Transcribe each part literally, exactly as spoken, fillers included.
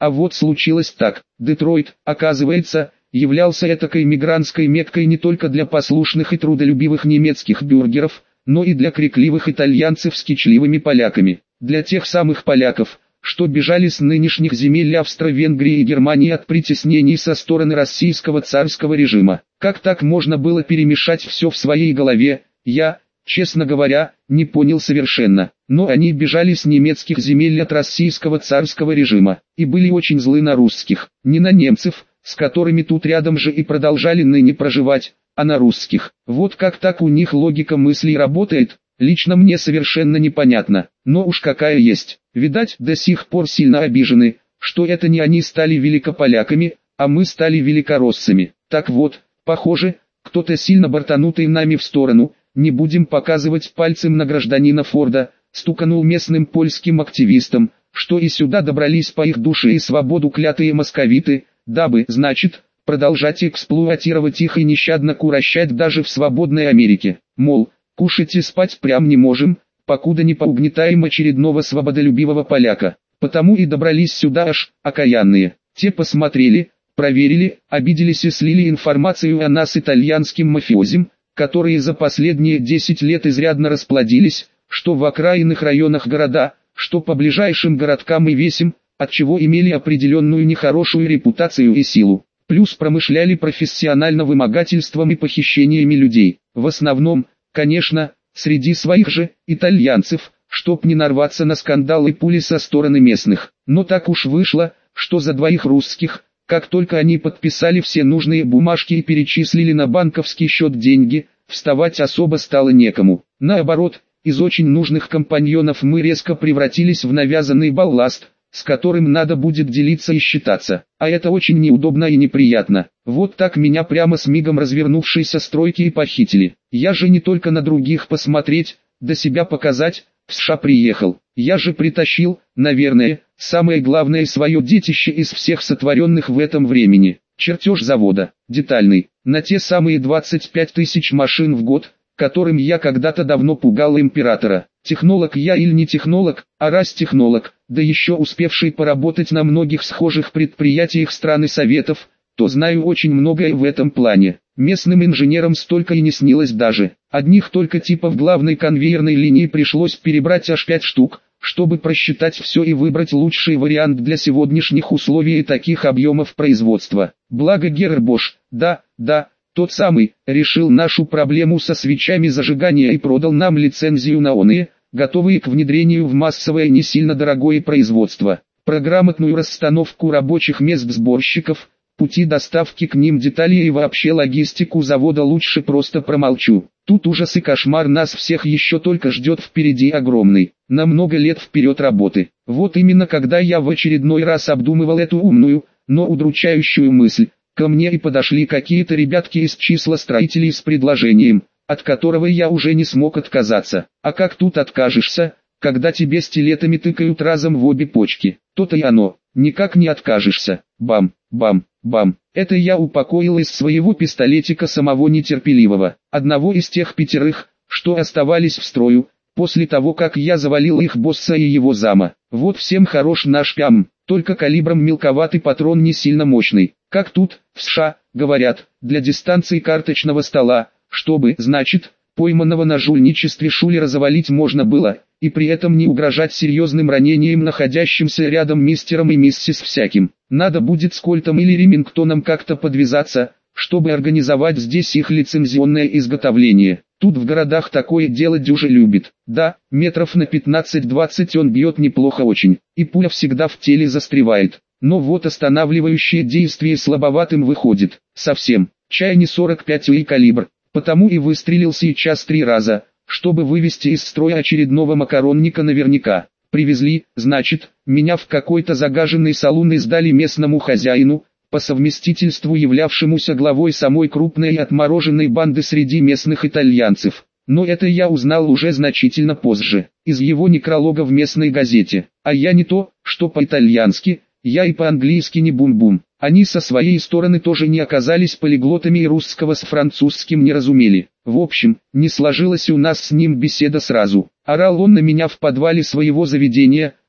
А вот случилось так. Детройт, оказывается, являлся этакой мигрантской меккой не только для послушных и трудолюбивых немецких бюргеров, но и для крикливых итальянцев с кичливыми поляками. Для тех самых поляков, что бежали с нынешних земель Австро-Венгрии и Германии от притеснений со стороны российского царского режима. Как так можно было перемешать все в своей голове, я, честно говоря, не понял совершенно. Но они бежали с немецких земель от российского царского режима, и были очень злы на русских, не на немцев, с которыми тут рядом же и продолжали ныне проживать, а на русских. Вот как так у них логика мыслей работает, лично мне совершенно непонятно, но уж какая есть. Видать, до сих пор сильно обижены, что это не они стали великополяками, а мы стали великороссами. Так вот, похоже, кто-то сильно бортанутый нами в сторону, не будем показывать пальцем на гражданина Форда, стуканул местным польским активистам, что и сюда добрались по их душе и свободу клятые московиты, дабы, значит, продолжать эксплуатировать их и нещадно курощать даже в свободной Америке. Мол, кушать и спать прям не можем, покуда не поугнетаем очередного свободолюбивого поляка. Потому и добрались сюда аж окаянные. Те посмотрели, проверили, обиделись и слили информацию о нас итальянским мафиозим, которые за последние десять лет изрядно расплодились, что в окраинных районах города, что по ближайшим городкам и весям, отчего имели определенную нехорошую репутацию и силу. Плюс промышляли профессионально вымогательством и похищениями людей. В основном, конечно, среди своих же, итальянцев, чтоб не нарваться на скандал и пули со стороны местных. Но так уж вышло, что за двоих русских, как только они подписали все нужные бумажки и перечислили на банковский счет деньги, вставать особо стало некому. Наоборот, из очень нужных компаньонов мы резко превратились в навязанный балласт, с которым надо будет делиться и считаться. А это очень неудобно и неприятно. Вот так меня прямо с мигом развернувшейся стройки и похитили. Я же не только на других посмотреть, да себя показать, в США приехал. Я же притащил, наверное, самое главное свое детище из всех сотворенных в этом времени. Чертеж завода, детальный, на те самые двадцать пять тысяч машин в год, которым я когда-то давно пугал императора. Технолог я или не технолог, а раз технолог, да еще успевший поработать на многих схожих предприятиях страны Советов, то знаю очень многое в этом плане. Местным инженерам столько и не снилось даже. Одних только типов главной конвейерной линии пришлось перебрать аж пять штук, чтобы просчитать все и выбрать лучший вариант для сегодняшних условий и таких объемов производства. Благо Герр Бош, да, да, тот самый, решил нашу проблему со свечами зажигания и продал нам лицензию на оные, готовые к внедрению в массовое не сильно дорогое производство. Про грамотную расстановку рабочих мест сборщиков, пути доставки к ним деталей и вообще логистику завода лучше просто промолчу. Тут ужас и кошмар нас всех еще только ждет впереди огромный, на много лет вперед работы. Вот именно когда я в очередной раз обдумывал эту умную, но удручающую мысль, ко мне и подошли какие-то ребятки из числа строителей с предложением, от которого я уже не смог отказаться. А как тут откажешься, когда тебе стилетами тыкают разом в обе почки? То-то и оно, никак не откажешься. Бам, бам, бам. Это я упокоил из своего пистолетика самого нетерпеливого, одного из тех пятерых, что оставались в строю, после того как я завалил их босса и его зама. Вот всем хорош наш пям, только калибром мелковатый патрон не сильно мощный. Как тут, в США, говорят, для дистанции карточного стола, чтобы, значит, пойманного на жульничестве шулера завалить можно было, и при этом не угрожать серьезным ранением находящимся рядом мистером и миссис всяким. Надо будет с Кольтом или Ремингтоном как-то подвязаться, чтобы организовать здесь их лицензионное изготовление. Тут в городах такое дело дюже любит. Да, метров на пятнадцать-двадцать он бьет неплохо очень, и пуля всегда в теле застревает. Но вот останавливающее действие слабоватым выходит. Совсем. Чай не сорок пять ю и калибр. Потому и выстрелил сейчас три раза, чтобы вывести из строя очередного макаронника наверняка. Привезли, значит, меня в какой-то загаженный салон и сдали местному хозяину, по совместительству являвшемуся главой самой крупной и отмороженной банды среди местных итальянцев. Но это я узнал уже значительно позже, из его некролога в местной газете. А я не то, что по-итальянски, я и по-английски не бум-бум. Они со своей стороны тоже не оказались полиглотами и русского с французским не разумели. В общем, не сложилась у нас с ним беседа сразу. Орал он на меня в подвале своего заведения,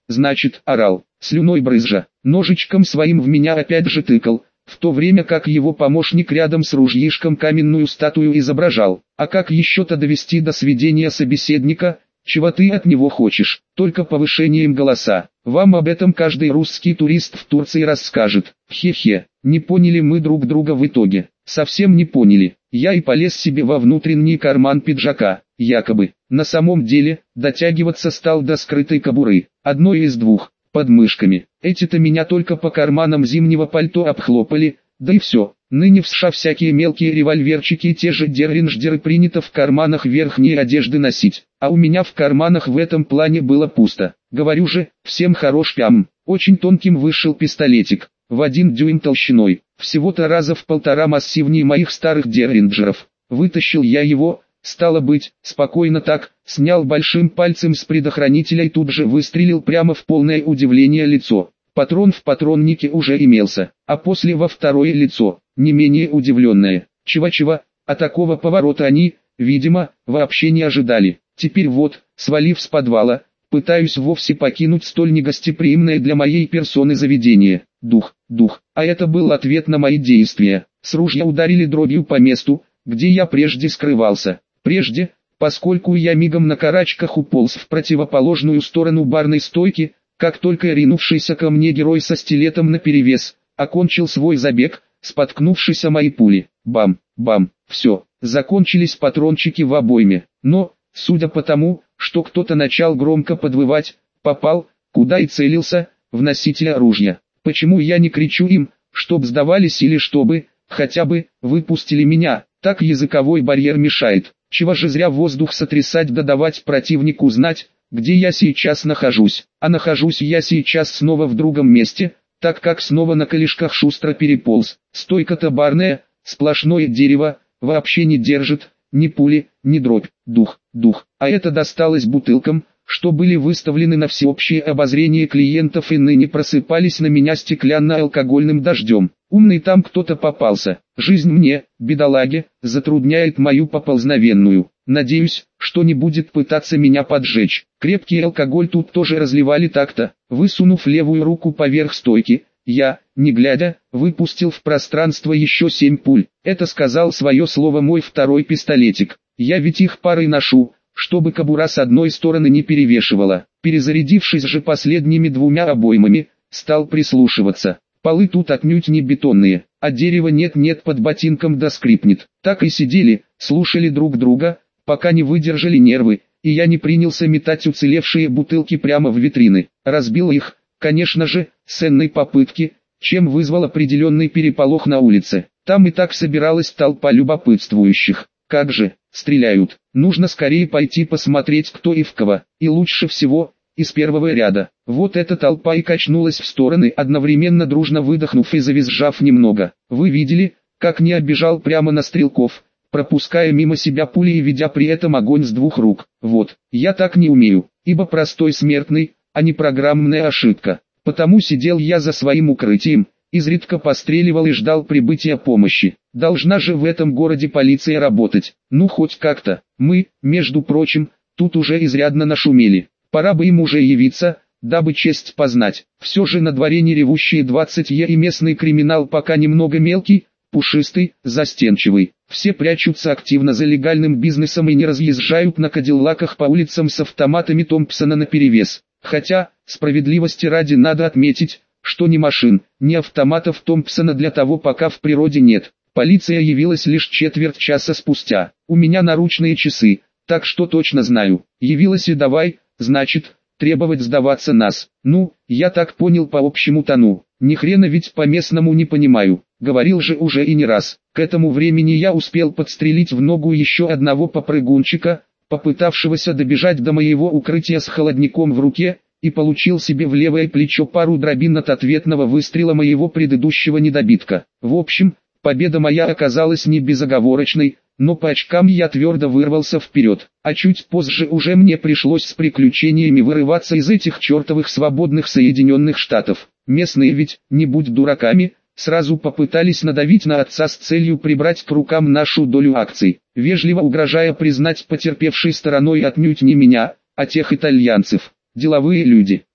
значит, орал, слюной брызжа, ножичком своим в меня опять же тыкал, в то время как его помощник рядом с ружьишком каменную статую изображал. А как еще-то довести до сведения собеседника, чего ты от него хочешь, только повышением голоса. Вам об этом каждый русский турист в Турции расскажет. Хе-хе, не поняли мы друг друга в итоге, совсем не поняли. Я и полез себе во внутренний карман пиджака, якобы. На самом деле, дотягиваться стал до скрытой кобуры, одной из двух, под мышками. Эти-то меня только по карманам зимнего пальто обхлопали, да и все. Ныне в США всякие мелкие револьверчики и те же дерринджеры принято в карманах верхней одежды носить, а у меня в карманах в этом плане было пусто. Говорю же, всем хорош пям. Очень тонким вышел пистолетик, в один дюйм толщиной, всего-то раза в полтора массивнее моих старых дерринджеров. Вытащил я его, стало быть, спокойно так, снял большим пальцем с предохранителя и тут же выстрелил прямо в полное удивление лицо. Патрон в патроннике уже имелся, а после во второе лицо, не менее удивленное. Чего-чего, а такого поворота они, видимо, вообще не ожидали. Теперь вот, свалив с подвала, пытаюсь вовсе покинуть столь негостеприимное для моей персоны заведение. Дух, дух, а это был ответ на мои действия. С ружья ударили дробью по месту, где я прежде скрывался. Прежде, поскольку я мигом на карачках уполз в противоположную сторону барной стойки, как только ринувшийся ко мне герой со стилетом наперевес, окончил свой забег, споткнувшись о мои пули. Бам, бам, все, закончились патрончики в обойме. Но, судя по тому, что кто-то начал громко подвывать, попал, куда и целился, в носителя оружия. Почему я не кричу им, чтоб сдавались или чтобы, хотя бы, выпустили меня, так языковой барьер мешает. Чего же зря воздух сотрясать да давать противнику знать, где я сейчас нахожусь. А нахожусь я сейчас снова в другом месте, так как снова на колешках шустро переполз. Стойка-то барная, сплошное дерево, вообще не держит, ни пули, ни дробь, дух, дух. А это досталось бутылкам, что были выставлены на всеобщее обозрение клиентов и ныне просыпались на меня стеклянно-алкогольным дождем. Умный там кто-то попался. Жизнь мне, бедолаге, затрудняет мою поползновенную. Надеюсь, что не будет пытаться меня поджечь. Крепкий алкоголь тут тоже разливали так-то. Высунув левую руку поверх стойки, я, не глядя, выпустил в пространство еще семь пуль. Это сказал свое слово мой второй пистолетик. Я ведь их парой ношу, чтобы кобура с одной стороны не перевешивала. Перезарядившись же последними двумя обоймами, стал прислушиваться. Полы тут отнюдь не бетонные, а дерево нет-нет под ботинком да скрипнет. Так и сидели, слушали друг друга, пока не выдержали нервы, и я не принялся метать уцелевшие бутылки прямо в витрины. Разбил их, конечно же, с ценной попытки, чем вызвал определенный переполох на улице. Там и так собиралась толпа любопытствующих. Как же, стреляют, нужно скорее пойти посмотреть кто и в кого, и лучше всего, из первого ряда. Вот эта толпа и качнулась в стороны, одновременно дружно выдохнув и завизжав немного. Вы видели, как не оббежал прямо на стрелков, пропуская мимо себя пули и ведя при этом огонь с двух рук. Вот, я так не умею, ибо простой смертный, а не программная ошибка. Потому сидел я за своим укрытием, изредка постреливал и ждал прибытия помощи. Должна же в этом городе полиция работать, ну хоть как-то. Мы, между прочим, тут уже изрядно нашумели. Пора бы им уже явиться, дабы честь познать. Все же на дворе не ревущие двадцать е и местный криминал пока немного мелкий, пушистый, застенчивый. Все прячутся активно за легальным бизнесом и не разъезжают на кадиллаках по улицам с автоматами Томпсона наперевес. Хотя, справедливости ради надо отметить, что ни машин, ни автоматов Томпсона для того пока в природе нет. Полиция явилась лишь четверть часа спустя. У меня наручные часы, так что точно знаю. Явилась и давай, значит, требовать сдаваться нас. Ну, я так понял по общему тону. Ни хрена ведь по-местному не понимаю. Говорил же уже и не раз. К этому времени я успел подстрелить в ногу еще одного попрыгунчика, попытавшегося добежать до моего укрытия с холодником в руке, и получил себе в левое плечо пару дробин от ответного выстрела моего предыдущего недобитка. В общем, победа моя оказалась не безоговорочной, но по очкам я твердо вырвался вперед, а чуть позже уже мне пришлось с приключениями вырываться из этих чертовых свободных Соединенных Штатов. Местные ведь, не будь дураками, сразу попытались надавить на отца с целью прибрать к рукам нашу долю акций, вежливо угрожая признать потерпевшей стороной отнюдь не меня, а тех итальянцев. Деловые люди, чё,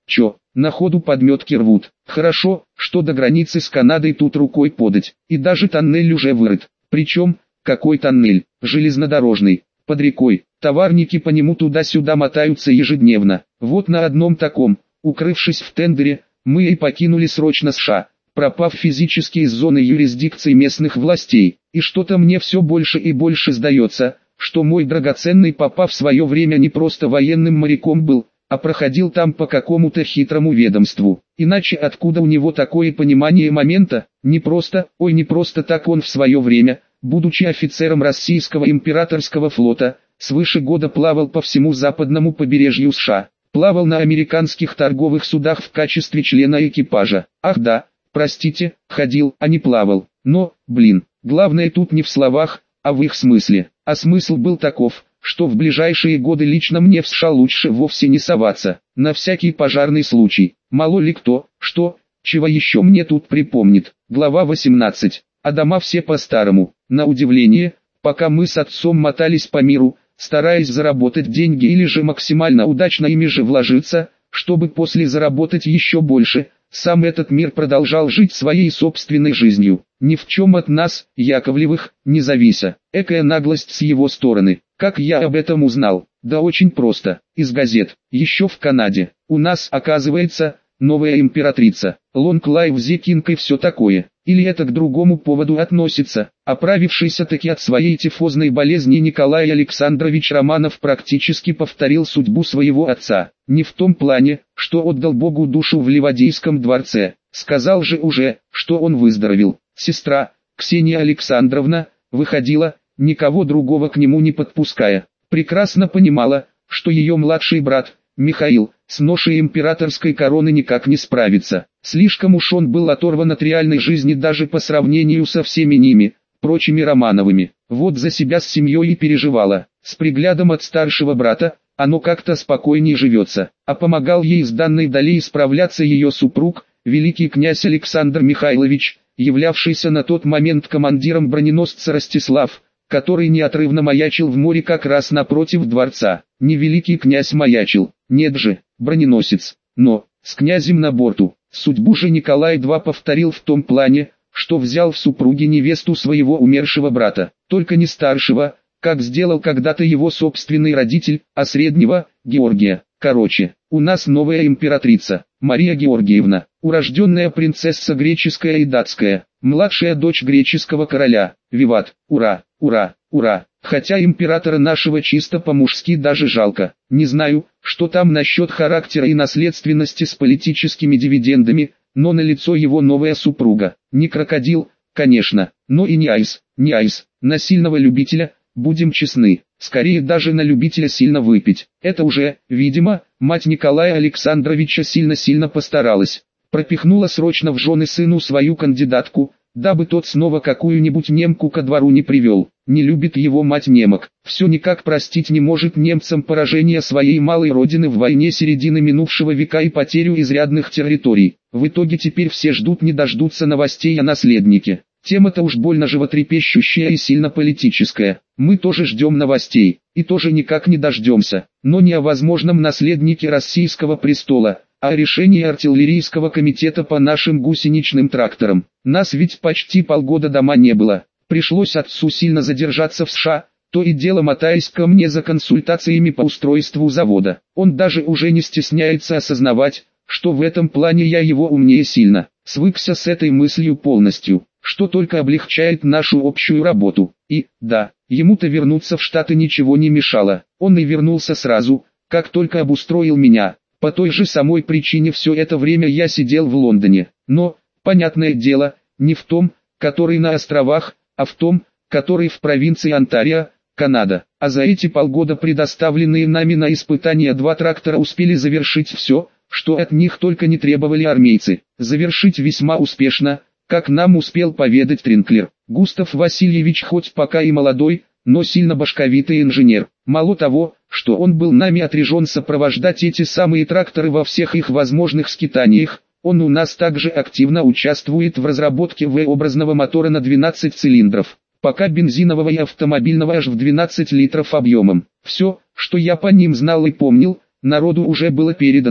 на ходу подметки рвут. Хорошо, что до границы с Канадой тут рукой подать, и даже тоннель уже вырыт. Причем, какой тоннель? Железнодорожный, под рекой. Товарники по нему туда-сюда мотаются ежедневно. Вот на одном таком, укрывшись в тендере, мы и покинули срочно США, пропав физически из зоны юрисдикции местных властей. И что-то мне все больше и больше сдается, что мой драгоценный папа в свое время не просто военным моряком был, а проходил там по какому-то хитрому ведомству. Иначе откуда у него такое понимание момента? Не просто, ой не просто так он в свое время, будучи офицером российского императорского флота, свыше года плавал по всему западному побережью США. Плавал на американских торговых судах в качестве члена экипажа. Ах да, простите, ходил, а не плавал. Но, блин, главное тут не в словах, а в их смысле. А смысл был таков, что в ближайшие годы лично мне в США лучше вовсе не соваться, на всякий пожарный случай. Мало ли кто, что, чего еще мне тут припомнит. Глава восемнадцать. А дома все по-старому. На удивление, пока мы с отцом мотались по миру, стараясь заработать деньги или же максимально удачно ими же вложиться, чтобы после заработать еще больше, сам этот мир продолжал жить своей собственной жизнью, ни в чем от нас, Яковлевых, не завися. Экая наглость с его стороны. Как я об этом узнал? Да очень просто, из газет. Еще в Канаде. У нас, оказывается, новая императрица. Long life the king и все такое. Или это к другому поводу относится? Оправившийся таки от своей тифозной болезни Николай Александрович Романов практически повторил судьбу своего отца. Не в том плане, что отдал Богу душу в Ливадийском дворце. Сказал же уже, что он выздоровел. Сестра, Ксения Александровна, выходила, никого другого к нему не подпуская. Прекрасно понимала, что ее младший брат, Михаил, с ношей императорской короны никак не справится. Слишком уж он был оторван от реальной жизни даже по сравнению со всеми ними, прочими Романовыми. Вот за себя с семьей и переживала. С приглядом от старшего брата, оно как-то спокойнее живется. А помогал ей с данной долей справляться ее супруг, великий князь Александр Михайлович, являвшийся на тот момент командиром броненосца Ростислав, который неотрывно маячил в море как раз напротив дворца. Не великий князь маячил, нет же, броненосец, но, с князем на борту. Судьбу же Николай два повторил в том плане, что взял в супруги невесту своего умершего брата, только не старшего, как сделал когда-то его собственный родитель, а среднего, Георгия. Короче, у нас новая императрица, Мария Георгиевна, урожденная принцесса греческая и датская, младшая дочь греческого короля. Виват, ура, ура, ура. Хотя императора нашего чисто по-мужски даже жалко. Не знаю, что там насчет характера и наследственности с политическими дивидендами, но налицо его новая супруга. Не крокодил, конечно, но и не айс, не айс, на сильного любителя, будем честны, скорее даже на любителя сильно выпить. Это уже, видимо, мать Николая Александровича сильно-сильно постаралась. Пропихнула срочно в жены сыну свою кандидатку, дабы тот снова какую-нибудь немку ко двору не привел. Не любит его мать немок, все никак простить не может немцам поражение своей малой родины в войне середины минувшего века и потерю изрядных территорий. В итоге теперь все ждут не дождутся новостей о наследнике. Тема-то уж больно животрепещущая и сильно политическая. Мы тоже ждем новостей, и тоже никак не дождемся, но не о возможном наследнике российского престола, а о решении артиллерийского комитета по нашим гусеничным тракторам. Нас ведь почти полгода дома не было. Пришлось отцу сильно задержаться в США, то и дело мотаясь ко мне за консультациями по устройству завода. Он даже уже не стесняется осознавать, что в этом плане я его умнее сильно. Свыкся с этой мыслью полностью, что только облегчает нашу общую работу. И, да, ему-то вернуться в Штаты ничего не мешало. Он и вернулся сразу, как только обустроил меня. По той же самой причине все это время я сидел в Лондоне. Но, понятное дело, не в том, который на островах, а в том, который в провинции Онтарио, Канада. А за эти полгода предоставленные нами на испытания два трактора успели завершить все, что от них только не требовали армейцы. Завершить весьма успешно, как нам успел поведать Тринклер. Густав Васильевич хоть пока и молодой, но сильно башковитый инженер. Мало того, что он был нами отряжен сопровождать эти самые тракторы во всех их возможных скитаниях, он у нас также активно участвует в разработке V-образного мотора на двенадцать цилиндров, пока бензинового и автомобильного аж в двенадцать литров объемом. Все, что я по ним знал и помнил, народу уже было передано,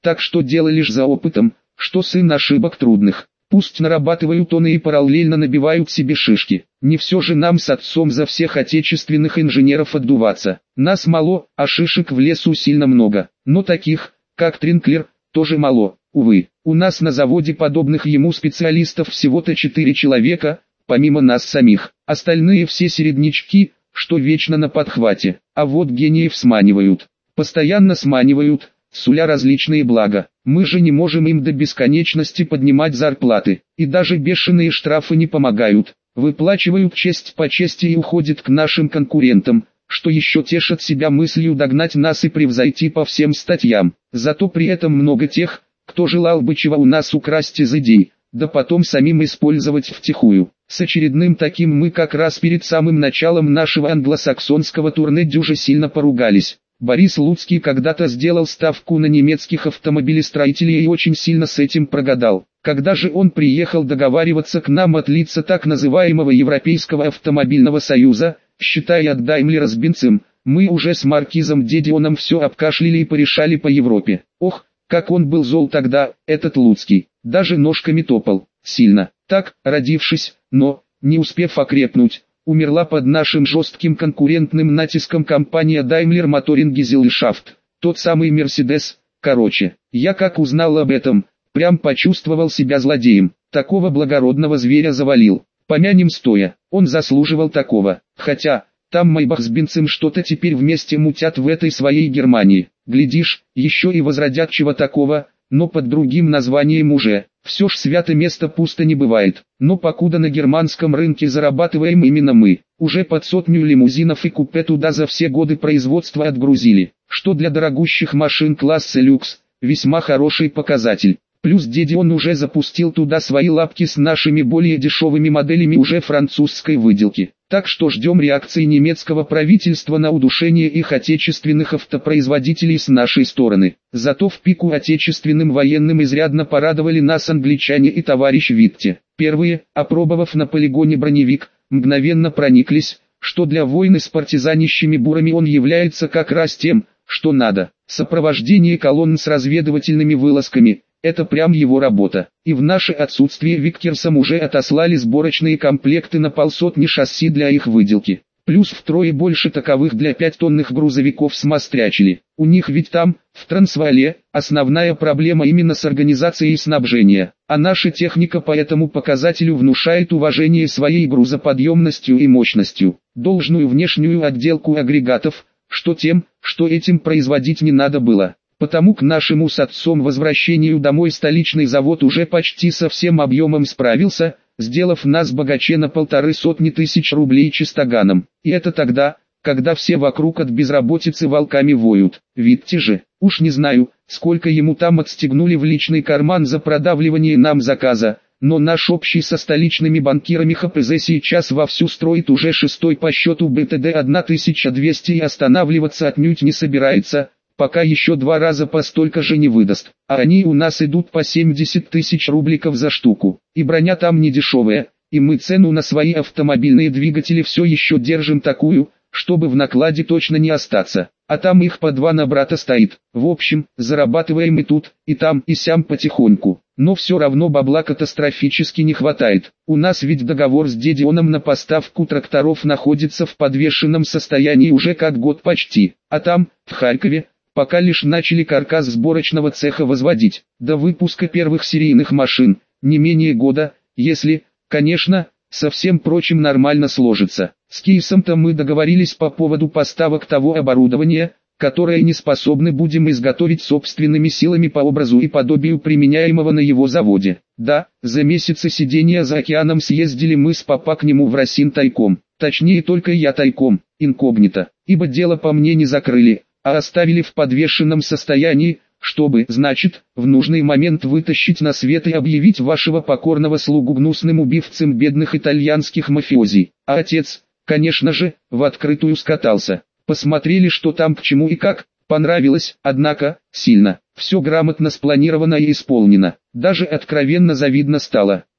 Так что дело лишь за опытом, что сын ошибок трудных. Пусть нарабатывают он и параллельно набивают себе шишки. Не все же нам с отцом за всех отечественных инженеров отдуваться. Нас мало, а шишек в лесу сильно много. Но таких, как Тринклер, тоже мало, увы. У нас на заводе подобных ему специалистов всего-то четыре человека, помимо нас самих. Остальные все середнячки, что вечно на подхвате. А вот гениев сманивают. Постоянно сманивают, суля различные блага. Мы же не можем им до бесконечности поднимать зарплаты. И даже бешеные штрафы не помогают. Выплачивают честь по чести и уходят к нашим конкурентам, что еще тешат себя мыслью догнать нас и превзойти по всем статьям. Зато при этом много тех, кто желал бы чего у нас украсть из идей, да потом самим использовать втихую. С очередным таким мы как раз перед самым началом нашего англосаксонского турне дюже сильно поругались. Борис Луцкий когда-то сделал ставку на немецких автомобилестроителей и очень сильно с этим прогадал. Когда же он приехал договариваться к нам от лица так называемого Европейского автомобильного союза, считая от Даймлера с Бенцем, мы уже с Маркизом Дедионом все обкашляли и порешали по Европе. Ох, как он был зол тогда, этот Луцкий, даже ножками топал, сильно. Так, родившись, но, не успев окрепнуть, умерла под нашим жестким конкурентным натиском компания Daimler Motoren Gesellschaft, тот самый Мерседес. Короче, я как узнал об этом, прям почувствовал себя злодеем. Такого благородного зверя завалил. Помянем стоя, он заслуживал такого. Хотя, там Майбах с Бенцем что-то теперь вместе мутят в этой своей Германии. Глядишь, еще и возродят чего такого, но под другим названием уже. Все ж свято место пусто не бывает. Но покуда на германском рынке зарабатываем именно мы, уже под сотню лимузинов и купе туда за все годы производства отгрузили, что для дорогущих машин класса люкс, весьма хороший показатель. Плюс Дедион уже запустил туда свои лапки с нашими более дешевыми моделями уже французской выделки. Так что ждем реакции немецкого правительства на удушение их отечественных автопроизводителей с нашей стороны. Зато в пику отечественным военным изрядно порадовали нас англичане и товарищ Витте. Первые, опробовав на полигоне броневик, мгновенно прониклись, что для войны с партизанищими бурами он является как раз тем, что надо. Сопровождение колонн с разведывательными вылазками – это прям его работа. И в наше отсутствие Виккерсам уже отослали сборочные комплекты на полсотни шасси для их выделки. Плюс втрое больше таковых для пятитонных грузовиков смострячили. У них ведь там, в Трансваале, основная проблема именно с организацией снабжения. А наша техника по этому показателю внушает уважение своей грузоподъемностью и мощностью. Должную внешнюю отделку агрегатов, что тем, что этим производить не надо было. Потому к нашему с отцом возвращению домой столичный завод уже почти со всем объемом справился, сделав нас богаче на полторы сотни тысяч рублей чистоганом. И это тогда, когда все вокруг от безработицы волками воют. Витте же, уж не знаю, сколько ему там отстегнули в личный карман за продавливание нам заказа, но наш общий со столичными банкирами ХПЗ сейчас вовсю строит уже шестой по счету БТД тысяча двести и останавливаться отнюдь не собирается, пока еще два раза по столько же не выдаст. А они у нас идут по семьдесят тысяч рубликов за штуку. И броня там не дешевая, и мы цену на свои автомобильные двигатели все еще держим такую, чтобы в накладе точно не остаться. А там их по два на брата стоит. В общем, зарабатываем и тут, и там, и сям потихоньку. Но все равно бабла катастрофически не хватает. У нас ведь договор с Дедионом на поставку тракторов находится в подвешенном состоянии уже как год почти. А там, в Харькове, пока лишь начали каркас сборочного цеха возводить. До выпуска первых серийных машин, не менее года, если, конечно, со всем прочим нормально сложится. С Кейсом-то мы договорились по поводу поставок того оборудования, которое не способны будем изготовить собственными силами по образу и подобию применяемого на его заводе. Да, за месяцы сидения за океаном съездили мы с папа к нему в Росин тайком. Точнее только я тайком, инкогнито, ибо дело по мне не закрыли, а оставили в подвешенном состоянии, чтобы, значит, в нужный момент вытащить на свет и объявить вашего покорного слугу гнусным убивцем бедных итальянских мафиози. А отец, конечно же, в открытую скатался. Посмотрели, что там к чему и как, понравилось, однако, сильно. Все грамотно спланировано и исполнено. Даже откровенно завидно стало.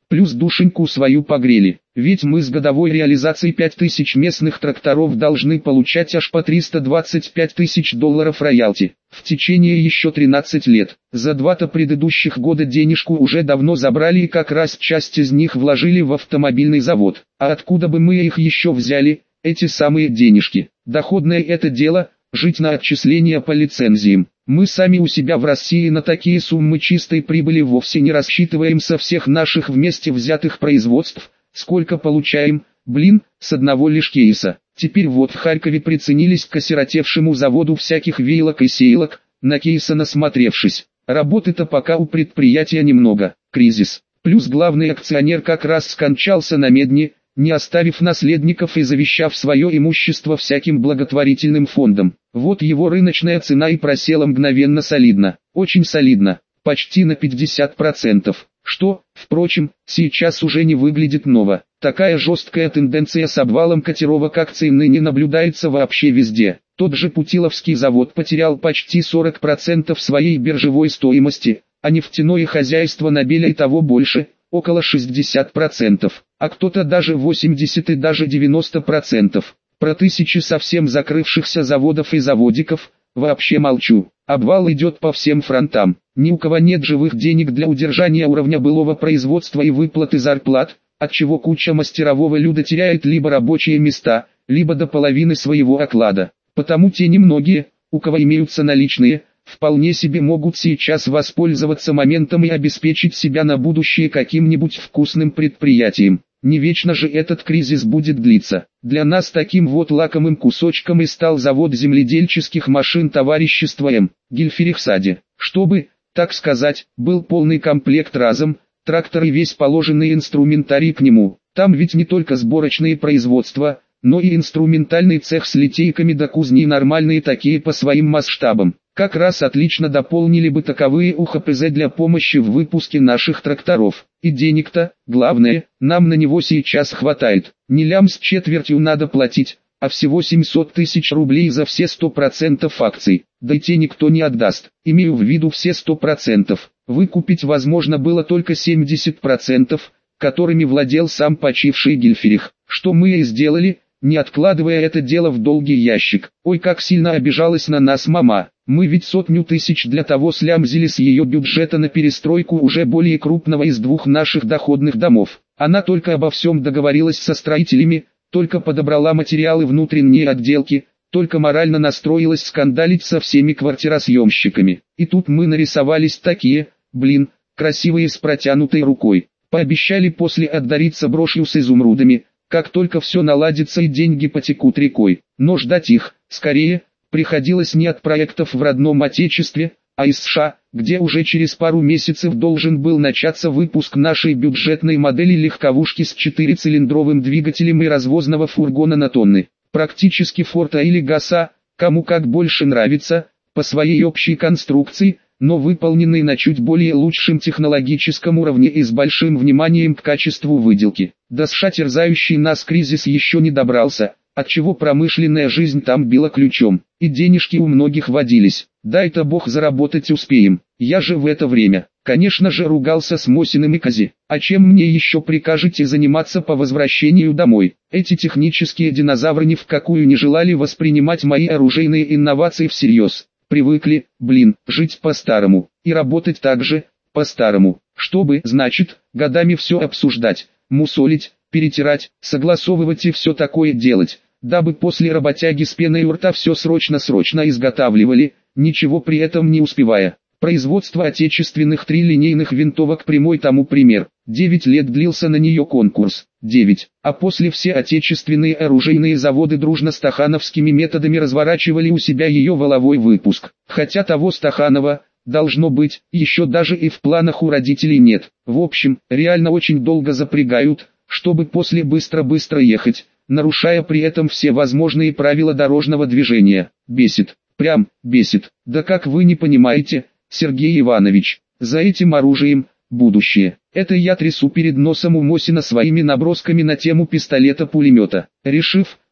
Плюс душеньку свою погрели. Ведь мы с годовой реализацией пять тысяч местных тракторов должны получать аж по триста двадцать пять тысяч долларов роялти. В течение еще тринадцати лет. За два-то предыдущих года денежку уже давно забрали и как раз часть из них вложили в автомобильный завод. А откуда бы мы их еще взяли, эти самые денежки? Доходное это дело, жить на отчисления по лицензиям. Мы сами у себя в России на такие суммы чистой прибыли вовсе не рассчитываем со всех наших вместе взятых производств. Сколько получаем, блин, с одного лишь кейса. Теперь вот в Харькове приценились к осиротевшему заводу всяких веялок и сеялок, на кейса насмотревшись. Работы-то пока у предприятия немного, кризис. Плюс главный акционер как раз скончался на медне, не оставив наследников и завещав свое имущество всяким благотворительным фондам. Вот его рыночная цена и просела мгновенно солидно, очень солидно, почти на пятьдесят процентов. Что, впрочем, сейчас уже не выглядит ново. Такая жесткая тенденция с обвалом котировок акций ныне наблюдается вообще везде. Тот же Путиловский завод потерял почти сорок процентов своей биржевой стоимости, а нефтяное хозяйство Нобеля и того больше, около шестидесяти процентов, а кто-то даже восемьдесят и даже девяносто процентов. Про тысячи совсем закрывшихся заводов и заводиков вообще молчу. Обвал идет по всем фронтам. Ни у кого нет живых денег для удержания уровня былого производства и выплаты зарплат, отчего куча мастерового люда теряет либо рабочие места, либо до половины своего оклада. Потому те немногие, у кого имеются наличные, вполне себе могут сейчас воспользоваться моментом и обеспечить себя на будущее каким-нибудь вкусным предприятием. Не вечно же этот кризис будет длиться. Для нас таким вот лакомым кусочком и стал завод земледельческих машин товарищества М. Гильферихсаде. Чтобы, так сказать, был полный комплект разом, трактор и весь положенный инструментарий к нему. Там ведь не только сборочные производства, но и инструментальный цех с литейками до кузни нормальные такие по своим масштабам. Как раз отлично дополнили бы таковые у ха пэ зэ для помощи в выпуске наших тракторов. И денег-то, главное, нам на него сейчас хватает. Не лям с четвертью надо платить, а всего семьсот тысяч рублей за все сто процентов акций. Да и те никто не отдаст. Имею в виду все сто процентов. Выкупить возможно было только семьдесят процентов, которыми владел сам почивший Гильферих. Что мы и сделали, не откладывая это дело в долгий ящик. Ой, как сильно обижалась на нас мама. Мы ведь сотню тысяч для того слямзили с ее бюджета на перестройку уже более крупного из двух наших доходных домов. Она только обо всем договорилась со строителями, только подобрала материалы внутренней отделки, только морально настроилась скандалить со всеми квартиросъемщиками. И тут мы нарисовались такие, блин, красивые с протянутой рукой. Пообещали после отдариться брошью с изумрудами, как только все наладится и деньги потекут рекой. Но ждать их, скорее, приходилось не от проектов в родном отечестве, а из США, где уже через пару месяцев должен был начаться выпуск нашей бюджетной модели легковушки с четырехцилиндровым двигателем и развозного фургона на тонны. Практически Форта или Гаса, кому как больше нравится, по своей общей конструкции, но выполненный на чуть более лучшем технологическом уровне и с большим вниманием к качеству выделки. До США терзающий нас кризис еще не добрался, отчего промышленная жизнь там била ключом, и денежки у многих водились. Дай-то бог заработать успеем. Я же в это время, конечно же, ругался с Мосиным и Кози. А чем мне еще прикажете заниматься по возвращению домой? Эти технические динозавры ни в какую не желали воспринимать мои оружейные инновации всерьез. Привыкли, блин, жить по-старому, и работать так же, по-старому. Чтобы, значит, годами все обсуждать, мусолить, перетирать, согласовывать и все такое делать, дабы после работяги с пеной у рта все срочно-срочно изготавливали, ничего при этом не успевая. Производство отечественных трилинейных винтовок прямой тому пример. Девять лет длился на нее конкурс. Девять. А после все отечественные оружейные заводы дружно стахановскими методами разворачивали у себя ее валовой выпуск. Хотя того Стаханова, должно быть, еще даже и в планах у родителей нет. В общем, реально очень долго запрягают, чтобы после быстро-быстро ехать, нарушая при этом все возможные правила дорожного движения. Бесит. Прям, бесит. Да как вы не понимаете, Сергей Иванович, за этим оружием, будущее. Это я трясу перед носом у Мосина своими набросками на тему пистолета-пулемета. Решив,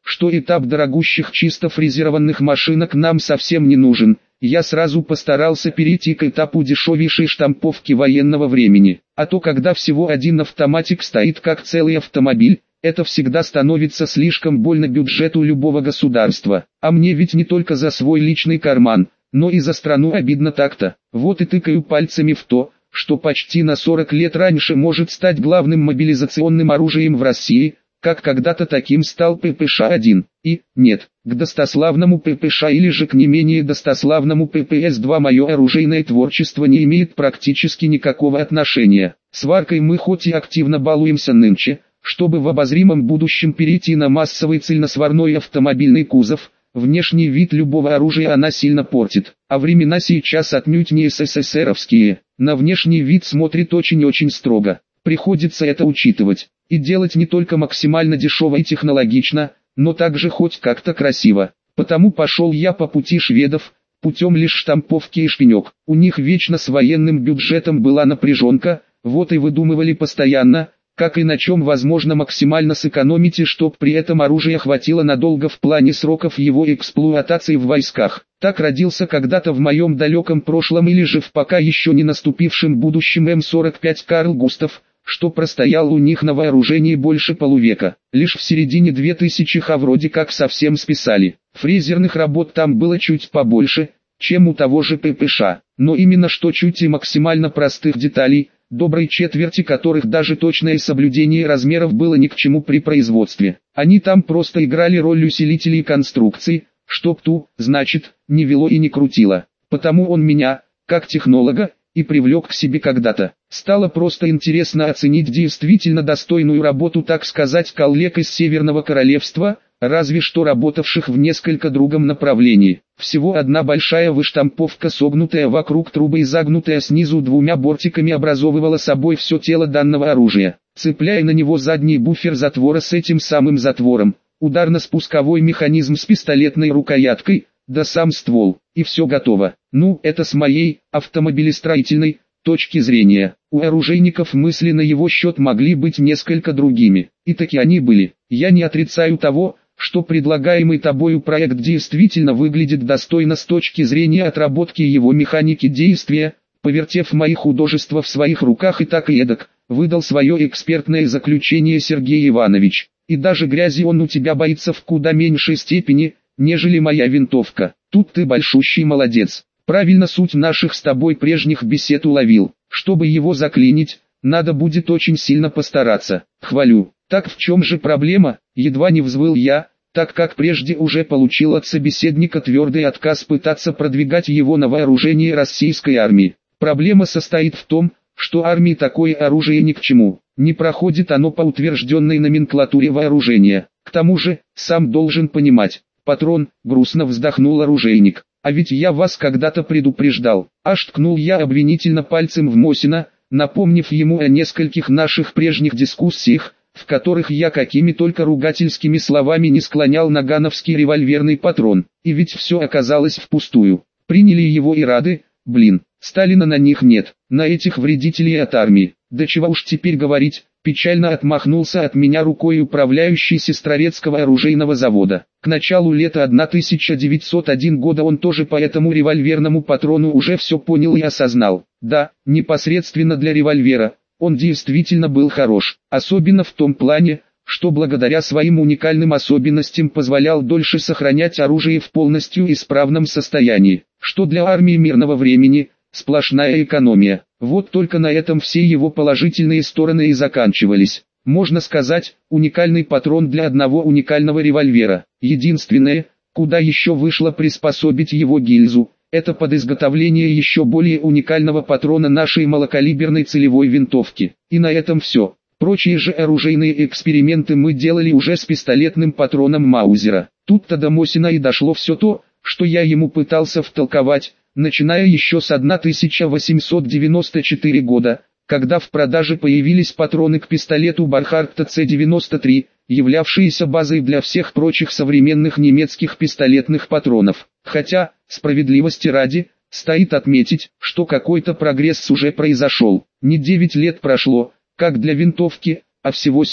что этап дорогущих чисто фрезерованных машинок нам совсем не нужен. Я сразу постарался перейти к этапу дешевейшей штамповки военного времени. А то когда всего один автоматик стоит как целый автомобиль, это всегда становится слишком больно бюджету любого государства. А мне ведь не только за свой личный карман, но и за страну обидно так-то. Вот и тыкаю пальцами в то, что почти на сорок лет раньше может стать главным мобилизационным оружием в России, как когда-то таким стал ППШ один. И, нет, к достославному ППШ или же к не менее достославному ППС два мое оружейное творчество не имеет практически никакого отношения. Сваркой мы хоть и активно балуемся нынче, чтобы в обозримом будущем перейти на массовый цельносварной автомобильный кузов, внешний вид любого оружия она сильно портит, а времена сейчас отнюдь не СССРовские, на внешний вид смотрит очень-очень строго. Приходится это учитывать, и делать не только максимально дешево и технологично, но также хоть как-то красиво. Потому пошел я по пути шведов, путем лишь штамповки и шпинек. У них вечно с военным бюджетом была напряженка, вот и выдумывали постоянно, как и на чем возможно максимально сэкономить и чтоб при этом оружие хватило надолго в плане сроков его эксплуатации в войсках. Так родился когда-то в моем далеком прошлом или же в пока еще не наступившем будущем эм сорок пять Карл Густав, что простоял у них на вооружении больше полувека. Лишь в середине двухтысячных вроде как совсем списали. Фрезерных работ там было чуть побольше, чем у того же ППШ, но именно что чуть и максимально простых деталей, доброй четверти которых даже точное соблюдение размеров было ни к чему при производстве. Они там просто играли роль усилителей конструкций, чтоб ту, значит, не вело и не крутило. Потому он меня, как технолога, и привлек к себе когда-то. Стало просто интересно оценить действительно достойную работу, так сказать, коллег из Северного Королевства, разве что работавших в несколько другом направлении. Всего одна большая выштамповка, согнутая вокруг трубы и загнутая снизу двумя бортиками, образовывала собой все тело данного оружия. Цепляя на него задний буфер затвора с этим самым затвором, ударно-спусковой механизм с пистолетной рукояткой, да сам ствол, и все готово. Ну, это с моей, автомобилестроительной, точки зрения. У оружейников мысли на его счет могли быть несколько другими, и таки они были. Я не отрицаю того, что предлагаемый тобою проект действительно выглядит достойно с точки зрения отработки его механики действия, повертев мои художества в своих руках и так и эдак, выдал свое экспертное заключение Сергей Иванович. И даже грязи он у тебя боится в куда меньшей степени, нежели моя винтовка. Тут ты большущий молодец. Правильно суть наших с тобой прежних бесед уловил. Чтобы его заклинить, надо будет очень сильно постараться. Хвалю. Так в чем же проблема? Едва не взвыл я, так как прежде уже получил от собеседника твердый отказ пытаться продвигать его на вооружение российской армии. Проблема состоит в том, что армии такое оружие ни к чему. Не проходит оно по утвержденной номенклатуре вооружения. К тому же, сам должен понимать. Патрон, грустно вздохнул оружейник. А ведь я вас когда-то предупреждал. Аж ткнул я обвинительно пальцем в Мосина, напомнив ему о нескольких наших прежних дискуссиях, в которых я какими только ругательскими словами не склонял нагановский револьверный патрон. И ведь все оказалось впустую. Приняли его и рады, блин. Сталина на них нет, на этих вредителей от армии. Да чего уж теперь говорить, печально отмахнулся от меня рукой управляющий Сестрорецкого оружейного завода. К началу лета тысяча девятьсот первого года он тоже по этому револьверному патрону уже все понял и осознал. Да, непосредственно для револьвера, он действительно был хорош, особенно в том плане, что благодаря своим уникальным особенностям позволял дольше сохранять оружие в полностью исправном состоянии, что для армии мирного времени – сплошная экономия. Вот только на этом все его положительные стороны и заканчивались. Можно сказать, уникальный патрон для одного уникального револьвера. Единственное, куда еще вышло приспособить его гильзу, это под изготовление еще более уникального патрона нашей малокалиберной целевой винтовки. И на этом все. Прочие же оружейные эксперименты мы делали уже с пистолетным патроном Маузера. Тут-то до Мосина и дошло все то, что я ему пытался втолковать, начиная еще с тысяча восемьсот девяносто четвёртого года, когда в продаже появились патроны к пистолету Бархарта Ц девяносто три, являвшиеся базой для всех прочих современных немецких пистолетных патронов. Хотя, справедливости ради, стоит отметить, что какой-то прогресс уже произошел. Не девять лет прошло, как для винтовки, а всего семь.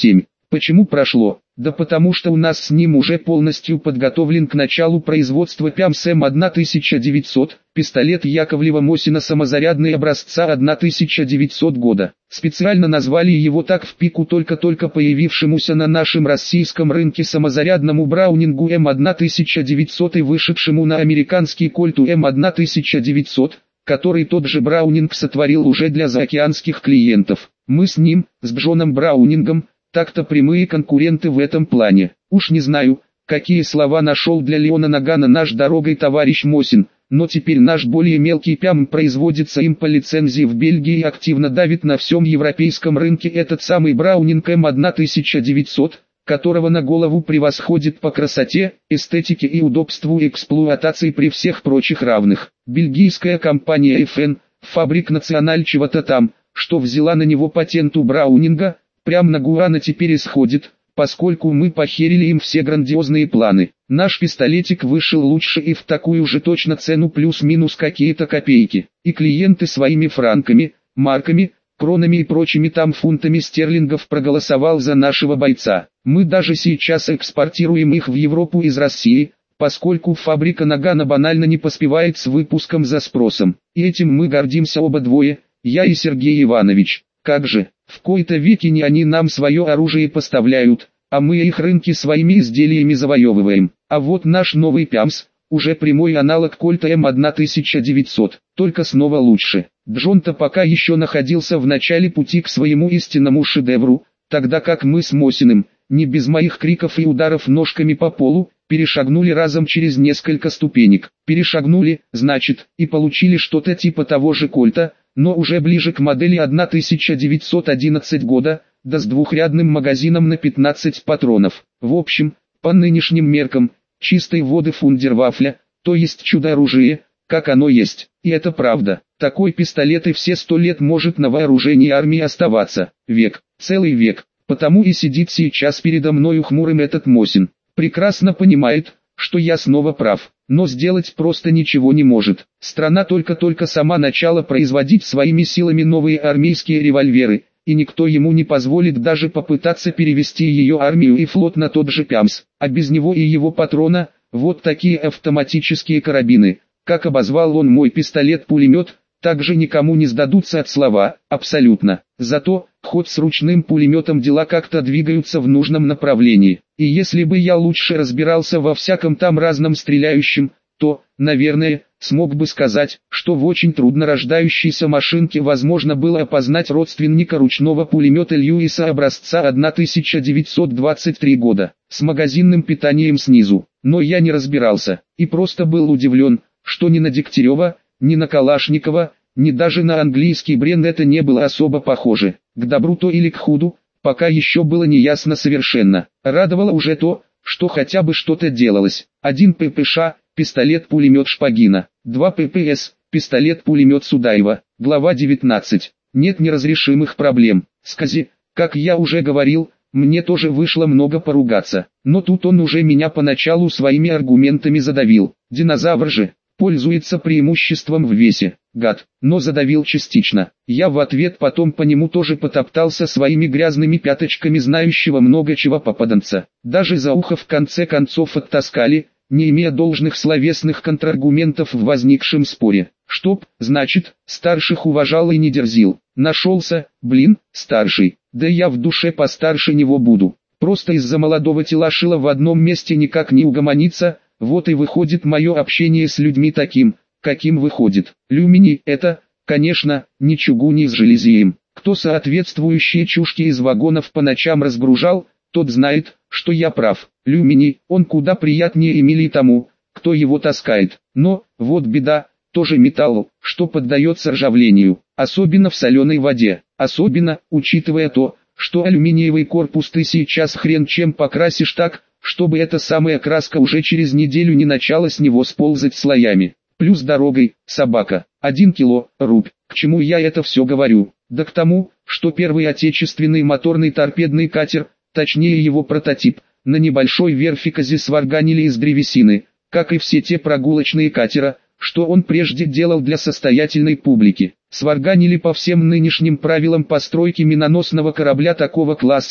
Почему прошло? Да потому что у нас с ним уже полностью подготовлен к началу производства ПЯМС М тысяча девятьсот, пистолет Яковлева-Мосина самозарядный образца тысяча девятисотого года. Специально назвали его так в пику только-только появившемуся на нашем российском рынке самозарядному Браунингу М тысяча девятьсот и вышедшему на американский Кольту М тысяча девятьсот, который тот же Браунинг сотворил уже для заокеанских клиентов. Мы с ним, с Джоном Браунингом, так-то прямые конкуренты в этом плане. Уж не знаю, какие слова нашел для Леона Нагана наш дорогой товарищ Мосин, но теперь наш более мелкий ПЯМ производится им по лицензии в Бельгии и активно давит на всем европейском рынке этот самый Браунинг М тысяча девятьсот, которого на голову превосходит по красоте, эстетике и удобству эксплуатации при всех прочих равных. Бельгийская компания эф эн, Фабрик Националь чего-то там, что взяла на него патент у Браунинга, прям на Гуана теперь исходит, поскольку мы похерили им все грандиозные планы. Наш пистолетик вышел лучше и в такую же точно цену плюс-минус какие-то копейки. И клиенты своими франками, марками, кронами и прочими там фунтами стерлингов проголосовал за нашего бойца. Мы даже сейчас экспортируем их в Европу из России, поскольку фабрика Нагана банально не поспевает с выпуском за спросом. И этим мы гордимся оба двое, я и Сергей Иванович. Как же, в кои-то веки не они нам свое оружие поставляют, а мы их рынки своими изделиями завоевываем. А вот наш новый ПЯМС, уже прямой аналог Кольта М тысяча девятьсот, только снова лучше. Джон-то пока еще находился в начале пути к своему истинному шедевру, тогда как мы с Мосиным, не без моих криков и ударов ножками по полу, перешагнули разом через несколько ступенек. Перешагнули, значит, и получили что-то типа того же Кольта, но уже ближе к модели тысяча девятьсот одиннадцатого года, да с двухрядным магазином на пятнадцать патронов. В общем, по нынешним меркам, чистой воды фундервафля, то есть чудо-оружие, как оно есть. И это правда. Такой пистолет и все сто лет может на вооружении армии оставаться. Век, целый век. Потому и сидит сейчас передо мною хмурым этот Мосин. Прекрасно понимает, что я снова прав, но сделать просто ничего не может. Страна только-только сама начала производить своими силами новые армейские револьверы, и никто ему не позволит даже попытаться перевести ее армию и флот на тот же ПЯМС, а без него и его патрона, вот такие автоматические карабины, как обозвал он мой пистолет-пулемет, также никому не сдадутся от слова, абсолютно. Зато, хоть с ручным пулеметом дела как-то двигаются в нужном направлении. И если бы я лучше разбирался во всяком там разном стреляющем, то, наверное, смог бы сказать, что в очень трудно рождающейся машинке возможно было опознать родственника ручного пулемета Льюиса образца тысяча девятьсот двадцать третьего года, с магазинным питанием снизу. Но я не разбирался, и просто был удивлен, что ни на Дегтярева, ни на Калашникова, ни даже на английский бренд это не было особо похоже. К добру то или к худу, пока еще было неясно совершенно. Радовало уже то, что хотя бы что-то делалось. Один ППШ, пистолет-пулемет Шпагина. Два ППС, пистолет-пулемет Судаева. Глава девятнадцать. Нет неразрешимых проблем. Скази, как я уже говорил, мне тоже вышло много поругаться. Но тут он уже меня поначалу своими аргументами задавил. Динозавр же пользуется преимуществом в весе, гад, но задавил частично. Я в ответ потом по нему тоже потоптался своими грязными пяточками знающего много чего попаданца. Даже за ухо в конце концов оттаскали, не имея должных словесных контраргументов в возникшем споре. Чтоб, значит, старших уважал и не дерзил. Нашелся, блин, старший, да я в душе постарше него буду. Просто из-за молодого телашила в одном месте никак не угомониться. Вот и выходит мое общение с людьми таким, каким выходит. Люмини – это, конечно, не чугуни с железием. Кто соответствующие чушки из вагонов по ночам разгружал, тот знает, что я прав. Люмини, он куда приятнее и милее тому, кто его таскает. Но, вот беда, тоже металл, что поддается ржавлению, особенно в соленой воде. Особенно, учитывая то, что алюминиевый корпус ты сейчас хрен чем покрасишь так, чтобы эта самая краска уже через неделю не начала с него сползать слоями. Плюс дорогой, собака, один кило, рубь. К чему я это все говорю? Да к тому, что первый отечественный моторный торпедный катер, точнее его прототип, на небольшой верфиказе сварганили из древесины, как и все те прогулочные катера, что он прежде делал для состоятельной публики. Сварганили по всем нынешним правилам постройки миноносного корабля такого класса,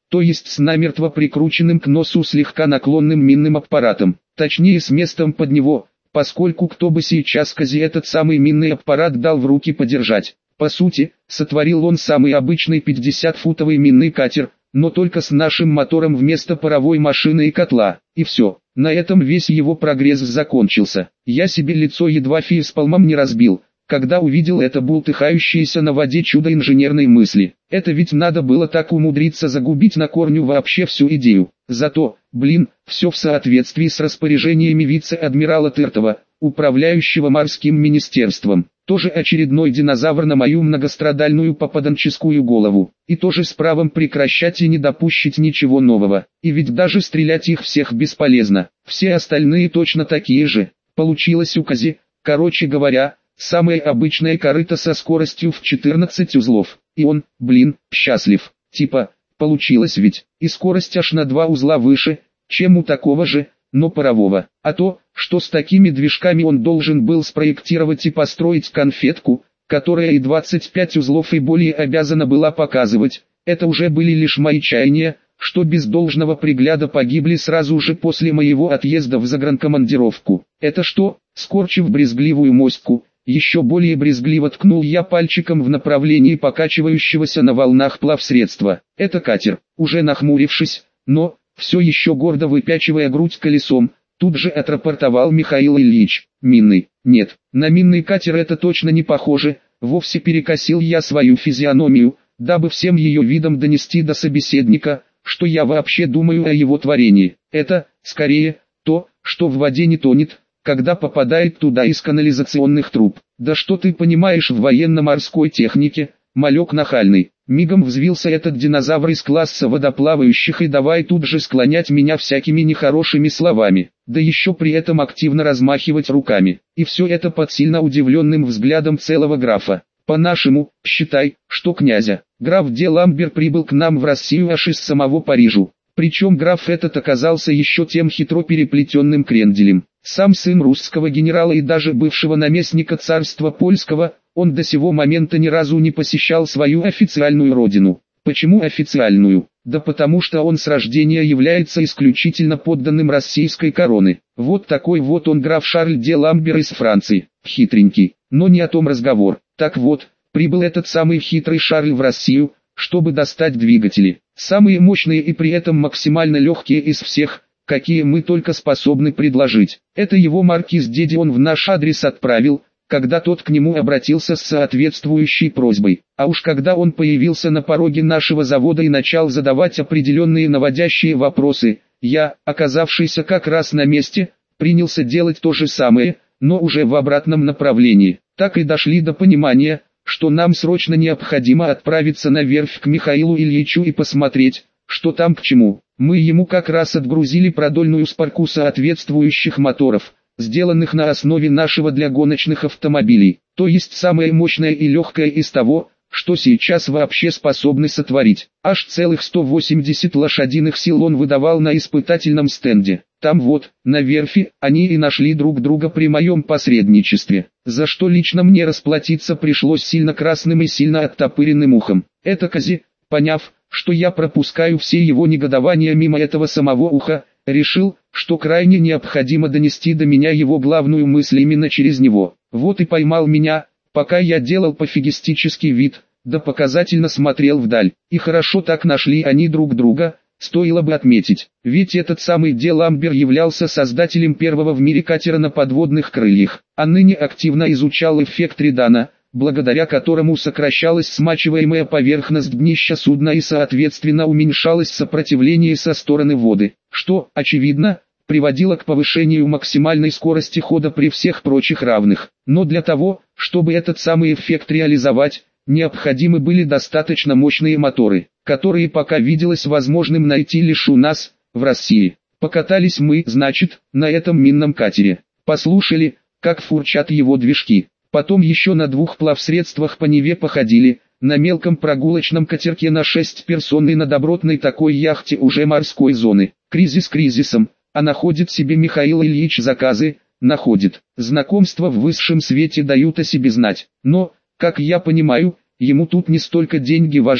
то есть с намертво прикрученным к носу слегка наклонным минным аппаратом, точнее с местом под него, поскольку кто бы сейчас Кози этот самый минный аппарат дал в руки подержать. По сути, сотворил он самый обычный пятидесятифутовый минный катер, но только с нашим мотором вместо паровой машины и котла, и все. На этом весь его прогресс закончился. Я себе лицо едва фейспалмом не разбил, когда увидел это бултыхающееся на воде чудо инженерной мысли. Это ведь надо было так умудриться загубить на корню вообще всю идею. Зато, блин, все в соответствии с распоряжениями вице-адмирала Тыртова, управляющего морским министерством. Тоже очередной динозавр на мою многострадальную попаданческую голову. И тоже с правом прекращать и не допустить ничего нового. И ведь даже стрелять их всех бесполезно. Все остальные точно такие же. Получилось у Кози, короче говоря, самое обычное корыто со скоростью в четырнадцать узлов. И он, блин, счастлив. Типа, получилось ведь. И скорость аж на два узла выше, чем у такого же, но парового. А то, что с такими движками он должен был спроектировать и построить конфетку, которая и двадцать пять узлов и более обязана была показывать, это уже были лишь мои чаяния, что без должного пригляда погибли сразу же после моего отъезда в загранкомандировку. Это что, скорчив брезгливую моську, еще более брезгливо ткнул я пальчиком в направлении покачивающегося на волнах плавсредства. Это катер, уже нахмурившись, но, все еще гордо выпячивая грудь колесом, тут же отрапортовал Михаил Ильич. Минный. Нет, на минный катер это точно не похоже, вовсе перекосил я свою физиономию, дабы всем ее видом донести до собеседника, что я вообще думаю о его творении. Это, скорее, то, что в воде не тонет, когда попадает туда из канализационных труб. Да что ты понимаешь в военно-морской технике, малек нахальный. Мигом взвился этот динозавр из класса водоплавающих и давай тут же склонять меня всякими нехорошими словами, да еще при этом активно размахивать руками. И все это под сильно удивленным взглядом целого графа. По-нашему, считай, что князя. Граф де Ламбер прибыл к нам в Россию аж из самого Парижа. Причем граф этот оказался еще тем хитро переплетенным кренделем. Сам сын русского генерала и даже бывшего наместника царства польского, он до сего момента ни разу не посещал свою официальную родину. Почему официальную? Да потому что он с рождения является исключительно подданным российской короны. Вот такой вот он граф Шарль де Ламбер из Франции. Хитренький, но не о том разговор. Так вот, прибыл этот самый хитрый Шарль в Россию, чтобы достать двигатели. Самые мощные и при этом максимально легкие из всех, какие мы только способны предложить. Это его маркиз дяди он в наш адрес отправил, когда тот к нему обратился с соответствующей просьбой. А уж когда он появился на пороге нашего завода и начал задавать определенные наводящие вопросы, я, оказавшийся как раз на месте, принялся делать то же самое, но уже в обратном направлении. Так и дошли до понимания, что нам срочно необходимо отправиться на верфь к Михаилу Ильичу и посмотреть, что там к чему. Мы ему как раз отгрузили продольную спарку соответствующих моторов, сделанных на основе нашего для гоночных автомобилей, то есть самое мощное и легкое из того, что сейчас вообще способны сотворить. Аж целых сто восемьдесят лошадиных сил он выдавал на испытательном стенде. Там вот, на верфи, они и нашли друг друга при моем посредничестве, за что лично мне расплатиться пришлось сильно красным и сильно оттопыренным ухом. Это Кози, поняв, что я пропускаю все его негодования мимо этого самого уха, решил, что крайне необходимо донести до меня его главную мысль именно через него. Вот и поймал меня, пока я делал пофигистический вид, да показательно смотрел вдаль. И хорошо так нашли они друг друга, стоило бы отметить. Ведь этот самый де Ламбер являлся создателем первого в мире катера на подводных крыльях, а ныне активно изучал эффект Редана, благодаря которому сокращалась смачиваемая поверхность днища судна и соответственно уменьшалось сопротивление со стороны воды, что, очевидно, приводило к повышению максимальной скорости хода при всех прочих равных. Но для того, чтобы этот самый эффект реализовать, необходимы были достаточно мощные моторы, которые пока виделось возможным найти лишь у нас, в России. Покатались мы, значит, на этом минном катере, послушали, как фурчат его движки. Потом еще на двух плавсредствах по Неве походили, на мелком прогулочном катерке на шесть персон и на добротной такой яхте уже морской зоны. Кризис кризисом, а находит себе Михаил Ильич заказы, находит. Знакомства в высшем свете дают о себе знать. Но, как я понимаю, ему тут не столько деньги важны,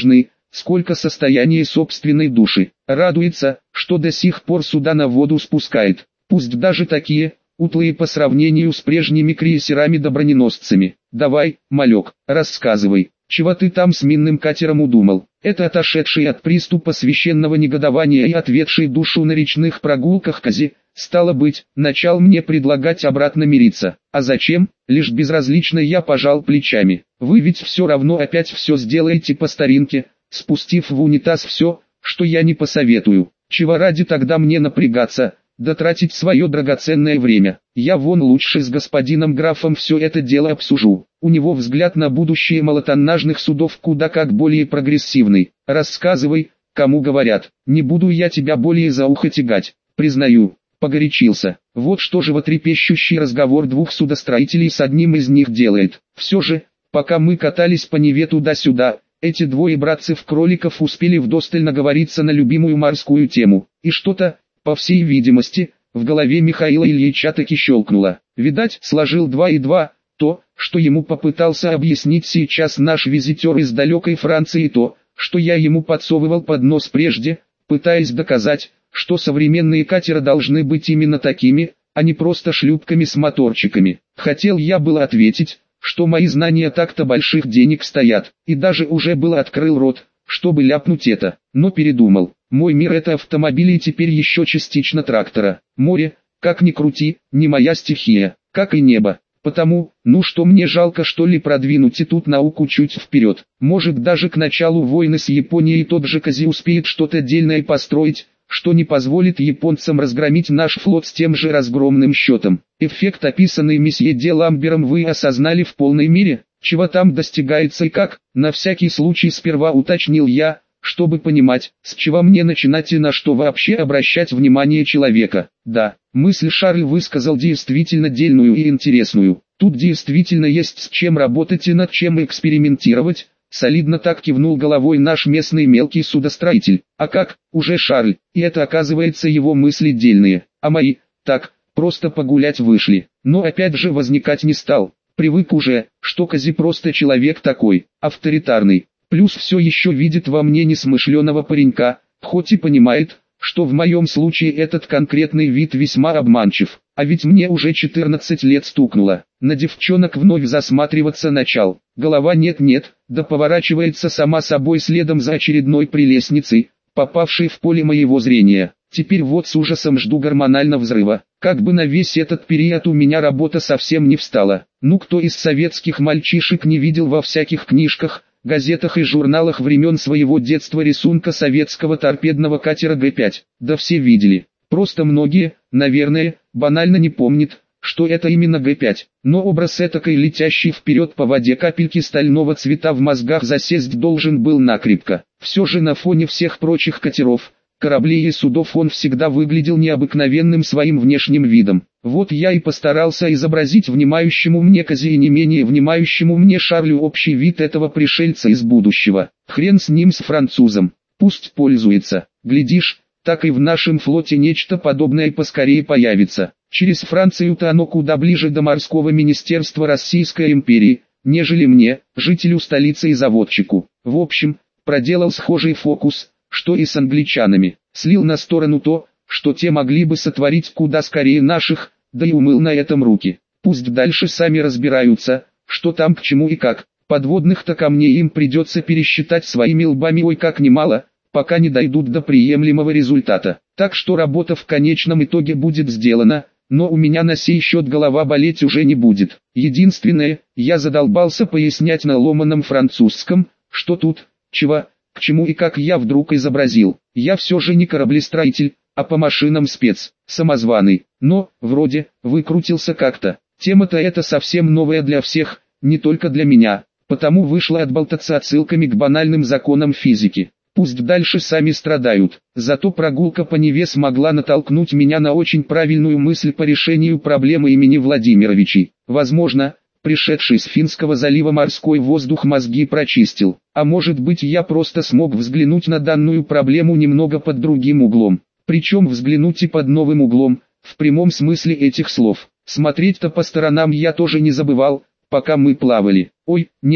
сколько состояние собственной души. Радуется, что до сих пор суда на воду спускает, пусть даже такие, утлые по сравнению с прежними крейсерами да броненосцами. Давай, малек, рассказывай, чего ты там с минным катером удумал? Это отошедший от приступа священного негодования и отведший душу на речных прогулках кози, стало быть, начал мне предлагать обратно мириться. А зачем? Лишь безразлично я пожал плечами. Вы ведь все равно опять все сделаете по старинке, спустив в унитаз все, что я не посоветую. Чего ради тогда мне напрягаться, да тратить свое драгоценное время? Я вон лучше с господином графом все это дело обсужу. У него взгляд на будущее малотоннажных судов куда как более прогрессивный. Рассказывай, кому говорят. Не буду я тебя более за ухо тягать. Признаю, погорячился. Вот что животрепещущий разговор двух судостроителей с одним из них делает. Все же, пока мы катались по Неве туда-сюда, эти двое братцев-кроликов успели вдосталь наговориться на любимую морскую тему. И что-то, по всей видимости, в голове Михаила Ильича таки щелкнуло. Видать, сложил два и два, то, что ему попытался объяснить сейчас наш визитер из далекой Франции, и то, что я ему подсовывал под нос прежде, пытаясь доказать, что современные катера должны быть именно такими, а не просто шлюпками с моторчиками. Хотел я было ответить, что мои знания так-то больших денег стоят, и даже уже было открыл рот, чтобы ляпнуть это, но передумал. Мой мир — это автомобили и теперь еще частично трактора. Море, как ни крути, не моя стихия, как и небо. Потому, ну что мне жалко что ли продвинуть и тут науку чуть вперед. Может даже к началу войны с Японией тот же Кози успеет что-то дельное построить, что не позволит японцам разгромить наш флот с тем же разгромным счетом. Эффект, описанный месье де Ламбером, вы осознали в полной мере? Чего там достигается и как? На всякий случай сперва уточнил я, чтобы понимать, с чего мне начинать и на что вообще обращать внимание человека. Да, мысль Шарль высказал действительно дельную и интересную. Тут действительно есть с чем работать и над чем экспериментировать. Солидно так кивнул головой наш местный мелкий судостроитель. А как, уже Шарль, и это оказывается его мысли дельные, а мои, так, просто погулять вышли. Но опять же возникать не стал. Привык уже, что Кози просто человек такой, авторитарный. Плюс все еще видит во мне несмышленого паренька, хоть и понимает, что в моем случае этот конкретный вид весьма обманчив. А ведь мне уже четырнадцать лет стукнуло. На девчонок вновь засматриваться начал. Голова нет-нет, да поворачивается сама собой следом за очередной прелестницей, попавшей в поле моего зрения. Теперь вот с ужасом жду гормонального взрыва. Как бы на весь этот период у меня работа совсем не встала. Ну кто из советских мальчишек не видел во всяких книжках, газетах и журналах времен своего детства рисунка советского торпедного катера Г пять? Да все видели. Просто многие, наверное, банально не помнят, что это именно Г пять. Но образ этакой летящей вперед по воде капельки стального цвета в мозгах засесть должен был накрепко. Все же на фоне всех прочих катеров, кораблей и судов он всегда выглядел необыкновенным своим внешним видом. Вот я и постарался изобразить внимающему мне Кози и не менее внимающему мне Шарлю общий вид этого пришельца из будущего. Хрен с ним, с французом, пусть пользуется. Глядишь, так и в нашем флоте нечто подобное поскорее появится. Через Францию-то оно куда ближе до морского министерства Российской империи, нежели мне, жителю столицы и заводчику. В общем, проделал схожий фокус, что и с англичанами. Слил на сторону то, что те могли бы сотворить куда скорее наших, да и умыл на этом руки. Пусть дальше сами разбираются, что там к чему и как. Подводных-то камней им придется пересчитать своими лбами ой как немало, пока не дойдут до приемлемого результата. Так что работа в конечном итоге будет сделана, но у меня на сей счет голова болеть уже не будет. Единственное, я задолбался пояснять на ломаном французском, что тут, чего, к чему и как я вдруг изобразил. Я все же не кораблестроитель, а по машинам спец, самозваный. Но, вроде, выкрутился как-то. Тема-то эта совсем новая для всех, не только для меня, потому вышло отболтаться отсылками к банальным законам физики. Пусть дальше сами страдают, зато прогулка по Неве смогла натолкнуть меня на очень правильную мысль по решению проблемы имени Владимировичей. Возможно, пришедший с Финского залива морской воздух мозги прочистил, а может быть я просто смог взглянуть на данную проблему немного под другим углом. Причем взглянуть и под новым углом, в прямом смысле этих слов. Смотреть-то по сторонам я тоже не забывал, пока мы плавали. Ой, нет,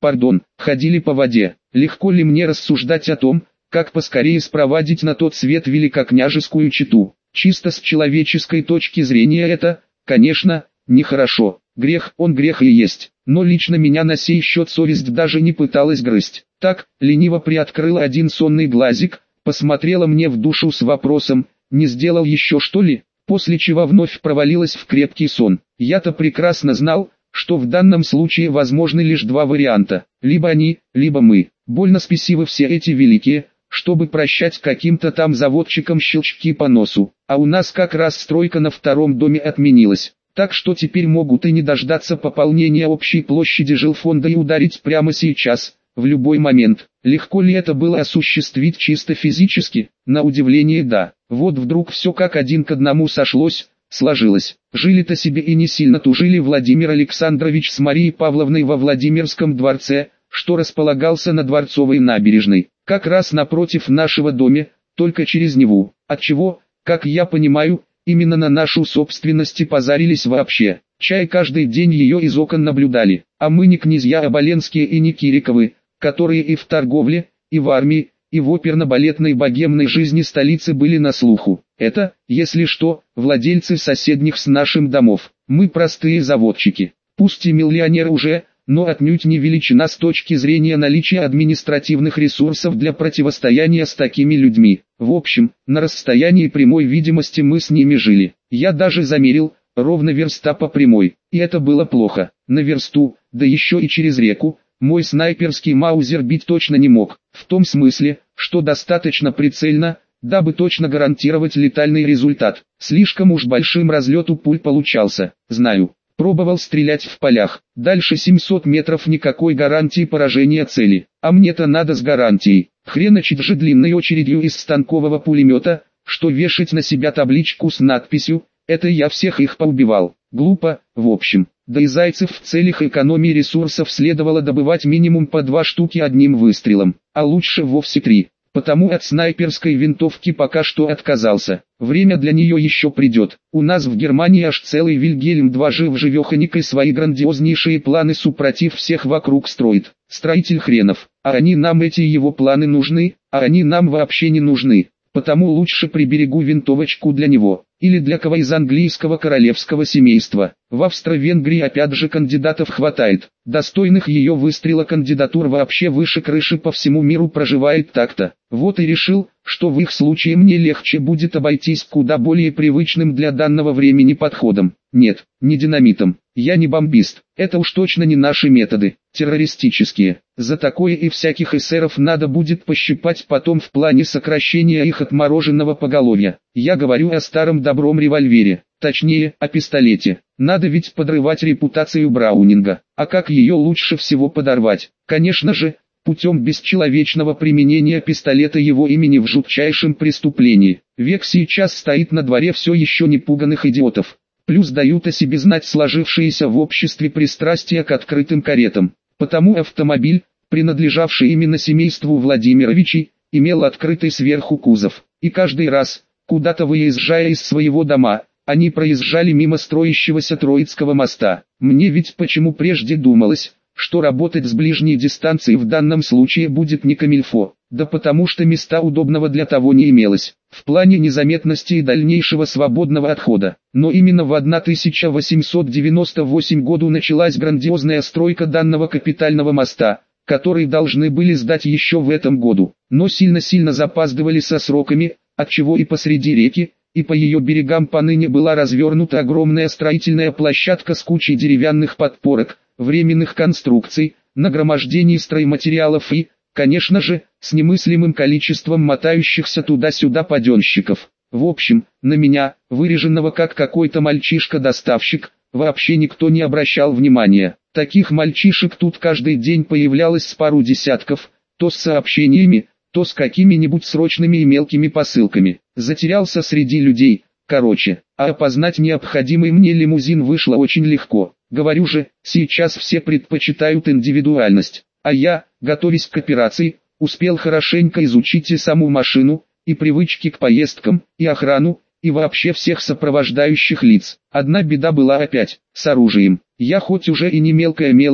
пардон, ходили по воде. Легко ли мне рассуждать о том, как поскорее спровадить на тот свет великокняжескую чету? Чисто с человеческой точки зрения это, конечно, нехорошо. Грех, он грех и есть. Но лично меня на сей счет совесть даже не пыталась грызть. Так, лениво приоткрыла один сонный глазик, посмотрела мне в душу с вопросом: не сделал еще что ли? После чего вновь провалилась в крепкий сон. Я-то прекрасно знал, что в данном случае возможны лишь два варианта: либо они, либо мы. Больно спесивы все эти великие, чтобы прощать каким-то там заводчикам щелчки по носу. А у нас как раз стройка на втором доме отменилась. Так что теперь могут и не дождаться пополнения общей площади жилфонда и ударить прямо сейчас, в любой момент. Легко ли это было осуществить чисто физически? На удивление да. Вот вдруг все как один к одному сошлось, сложилось. Жили-то себе и не сильно тужили Владимир Александрович с Марией Павловной во Владимирском дворце, что располагался на Дворцовой набережной, как раз напротив нашего дома, только через Неву. Отчего, как я понимаю, именно на нашу собственность позарились вообще. Чай каждый день ее из окон наблюдали. А мы не князья Оболенские и не Кириковы, которые и в торговле, и в армии, и в оперно-балетной богемной жизни столицы были на слуху. Это, если что, владельцы соседних с нашим домов. Мы простые заводчики. Пусть и миллионеры уже, но отнюдь не величина с точки зрения наличия административных ресурсов для противостояния с такими людьми. В общем, на расстоянии прямой видимости мы с ними жили. Я даже замерил, ровно верста по прямой. И это было плохо. На версту, да еще и через реку, мой снайперский маузер бить точно не мог. В том смысле, что достаточно прицельно, дабы точно гарантировать летальный результат. Слишком уж большим разлет у пуль получался, знаю. Пробовал стрелять в полях. Дальше семьсот метров никакой гарантии поражения цели. А мне-то надо с гарантией. Хреночить же длинной очередью из станкового пулемета, что вешать на себя табличку с надписью «Это я всех их поубивал». Глупо, в общем. Да и зайцев в целях экономии ресурсов следовало добывать минимум по два штуки одним выстрелом, а лучше вовсе три. Потому от снайперской винтовки пока что отказался. Время для нее еще придет. У нас в Германии аж целый Вильгельм два жив-живеханик и свои грандиознейшие планы супротив всех вокруг строит. Строитель хренов. А они нам эти его планы нужны, а они нам вообще не нужны. Потому лучше приберегу винтовочку для него. Или для кого из английского королевского семейства. В Австро-Венгрии опять же кандидатов хватает. Достойных ее выстрела кандидатур вообще выше крыши по всему миру проживает так-то. Вот и решил, что в их случае мне легче будет обойтись куда более привычным для данного времени подходом. Нет, не динамитом. Я не бомбист. Это уж точно не наши методы, террористические. За такое и всяких эсеров надо будет пощипать потом в плане сокращения их отмороженного поголовья. Я говорю о старом добром револьвере, точнее, о пистолете. Надо ведь подрывать репутацию Браунинга. А как ее лучше всего подорвать? Конечно же, путем бесчеловечного применения пистолета его имени в жутчайшем преступлении. Век сейчас стоит на дворе все еще не пуганых идиотов. Плюс дают о себе знать сложившиеся в обществе пристрастия к открытым каретам. Потому автомобиль, принадлежавший именно семейству Владимировичей, имел открытый сверху кузов. И каждый раз, куда-то выезжая из своего дома, они проезжали мимо строящегося Троицкого моста. Мне ведь почему прежде думалось, что работать с ближней дистанции в данном случае будет не камильфо. Да потому что места удобного для того не имелось, в плане незаметности и дальнейшего свободного отхода. Но именно в тысяча восемьсот девяносто восьмом году началась грандиозная стройка данного капитального моста, который должны были сдать еще в этом году, но сильно-сильно запаздывали со сроками, отчего и посреди реки, и по ее берегам поныне была развернута огромная строительная площадка с кучей деревянных подпорок, временных конструкций, нагромождений стройматериалов и, конечно же, с немыслимым количеством мотающихся туда-сюда паденщиков. В общем, на меня, выреженного как какой-то мальчишка-доставщик, вообще никто не обращал внимания. Таких мальчишек тут каждый день появлялось с пару десятков, то с сообщениями, то с какими-нибудь срочными и мелкими посылками. Затерялся среди людей, короче, а опознать необходимый мне лимузин вышло очень легко. Говорю же, сейчас все предпочитают индивидуальность, а я, готовясь к операции, успел хорошенько изучить и саму машину, и привычки к поездкам, и охрану, и вообще всех сопровождающих лиц. Одна беда была опять, с оружием. Я хоть уже и не мелкая мелочь,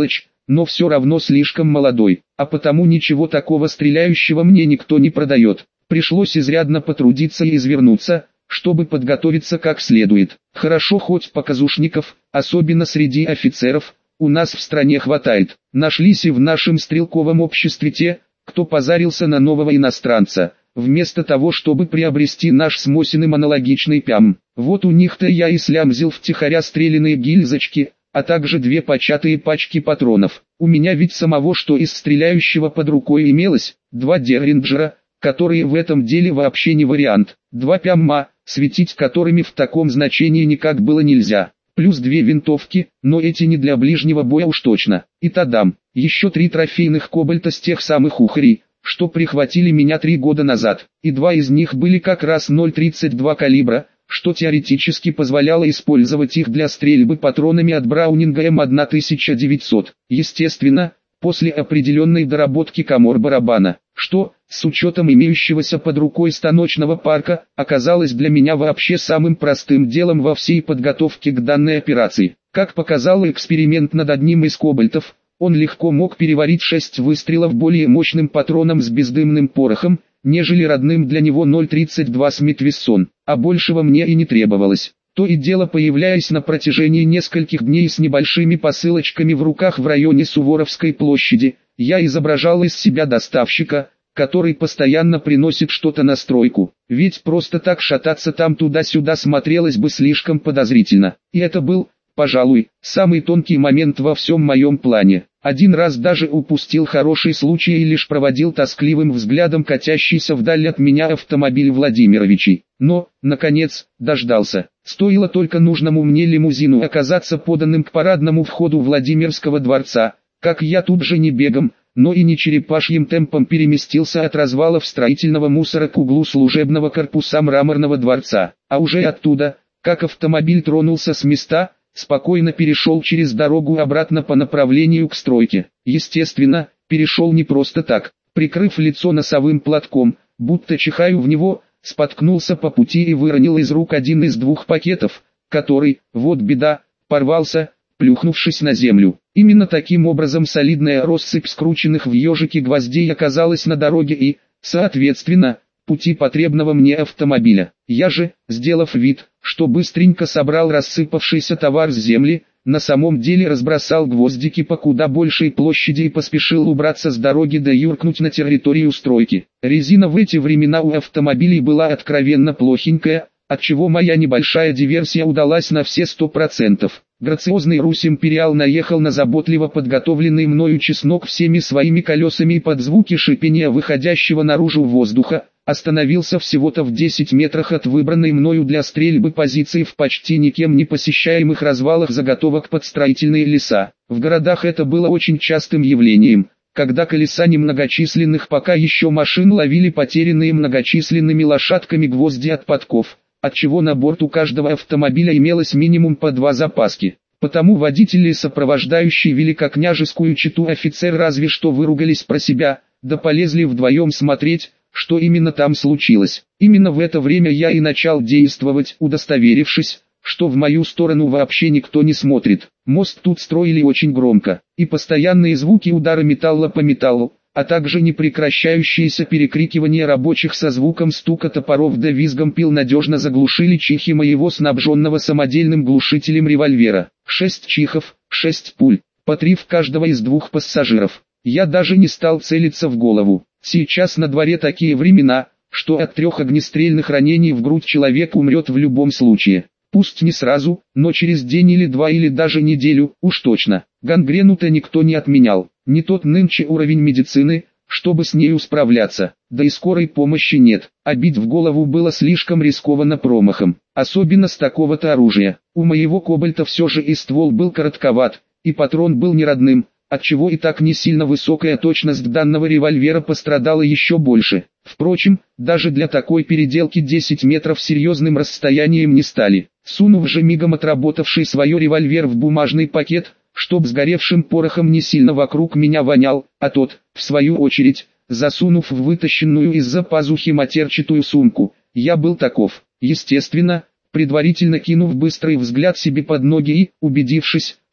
но все равно слишком молодой, а потому ничего такого стреляющего мне никто не продает. Пришлось изрядно потрудиться и извернуться, чтобы подготовиться как следует. Хорошо хоть показушников, особенно среди офицеров, у нас в стране хватает. Нашлись и в нашем стрелковом обществе те, кто позарился на нового иностранца, вместо того чтобы приобрести наш с Мосиным аналогичный пям. Вот у них-то я и слямзил втихаря стреляные гильзочки, а также две початые пачки патронов. У меня ведь самого что из стреляющего под рукой имелось, два Дерринджера, которые в этом деле вообще не вариант, два пямма, светить которыми в таком значении никак было нельзя, плюс две винтовки, но эти не для ближнего боя уж точно, и тадам, еще три трофейных кобальта с тех самых ухарей, что прихватили меня три года назад, и два из них были как раз ноль тридцать два калибра, что теоретически позволяло использовать их для стрельбы патронами от Браунинга М тысяча девятьсот, естественно, после определенной доработки комор барабана, что, с учетом имеющегося под рукой станочного парка, оказалось для меня вообще самым простым делом во всей подготовке к данной операции. Как показал эксперимент над одним из кобальтов, он легко мог переварить шесть выстрелов более мощным патроном с бездымным порохом, нежели родным для него ноль тридцать два Смит Вессон, а большего мне и не требовалось. То и дело появляясь на протяжении нескольких дней с небольшими посылочками в руках в районе Суворовской площади, я изображал из себя доставщика, который постоянно приносит что-то на стройку, ведь просто так шататься там туда-сюда смотрелось бы слишком подозрительно. И это был, пожалуй, самый тонкий момент во всем моем плане. Один раз даже упустил хороший случай и лишь проводил тоскливым взглядом катящийся вдаль от меня автомобиль Владимировичей. Но, наконец, дождался. Стоило только нужному мне лимузину оказаться поданным к парадному входу Владимирского дворца, как я тут же не бегом, но и не черепашьим темпом переместился от развалов строительного мусора к углу служебного корпуса Мраморного дворца. А уже оттуда, как автомобиль тронулся с места, спокойно перешел через дорогу обратно по направлению к стройке. Естественно, перешел не просто так, прикрыв лицо носовым платком, будто чихаю в него, споткнулся по пути и выронил из рук один из двух пакетов, который, вот беда, порвался, плюхнувшись на землю. Именно таким образом солидная россыпь скрученных в ежики гвоздей оказалась на дороге и, соответственно, пути потребного мне автомобиля. Я же, сделав вид, что быстренько собрал рассыпавшийся товар с земли, на самом деле разбросал гвоздики по куда большей площади и поспешил убраться с дороги да юркнуть на территорию стройки. Резина в эти времена у автомобилей была откровенно плохенькая, отчего моя небольшая диверсия удалась на все сто процентов. Грациозный Русь Империал наехал на заботливо подготовленный мною чеснок всеми своими колесами и под звуки шипения выходящего наружу воздуха, остановился всего-то в десяти метрах от выбранной мною для стрельбы позиции в почти никем не посещаемых развалах заготовок под строительные леса. В городах это было очень частым явлением, когда колеса немногочисленных пока еще машин ловили потерянные многочисленными лошадками гвозди от подков, отчего на борту каждого автомобиля имелось минимум по два запаски. Потому водители и сопровождающие великокняжескую чету офицер разве что выругались про себя, да полезли вдвоем смотреть, что именно там случилось. Именно в это время я и начал действовать, удостоверившись, что в мою сторону вообще никто не смотрит. Мост тут строили очень громко, и постоянные звуки удара металла по металлу, а также непрекращающееся перекрикивание рабочих со звуком стука топоров да визгом пил надежно заглушили чихи моего снабженного самодельным глушителем револьвера. Шесть чихов, шесть пуль, по три в каждого из двух пассажиров. Я даже не стал целиться в голову. Сейчас на дворе такие времена, что от трех огнестрельных ранений в грудь человек умрет в любом случае. Пусть не сразу, но через день или два или даже неделю, уж точно. Гангрену-то никто не отменял. Не тот нынче уровень медицины, чтобы с нею справляться. Да и скорой помощи нет. А бить в голову было слишком рискованно промахом. Особенно с такого-то оружия. У моего кобальта все же и ствол был коротковат, и патрон был неродным, отчего и так не сильно высокая точность данного револьвера пострадала еще больше. Впрочем, даже для такой переделки десять метров серьезным расстоянием не стали. Сунув же мигом отработавший свое револьвер в бумажный пакет, чтоб сгоревшим порохом не сильно вокруг меня вонял, а тот, в свою очередь, засунув в вытащенную из-за пазухи матерчатую сумку, я был таков. Естественно, предварительно кинув быстрый взгляд себе под ноги и, убедившись,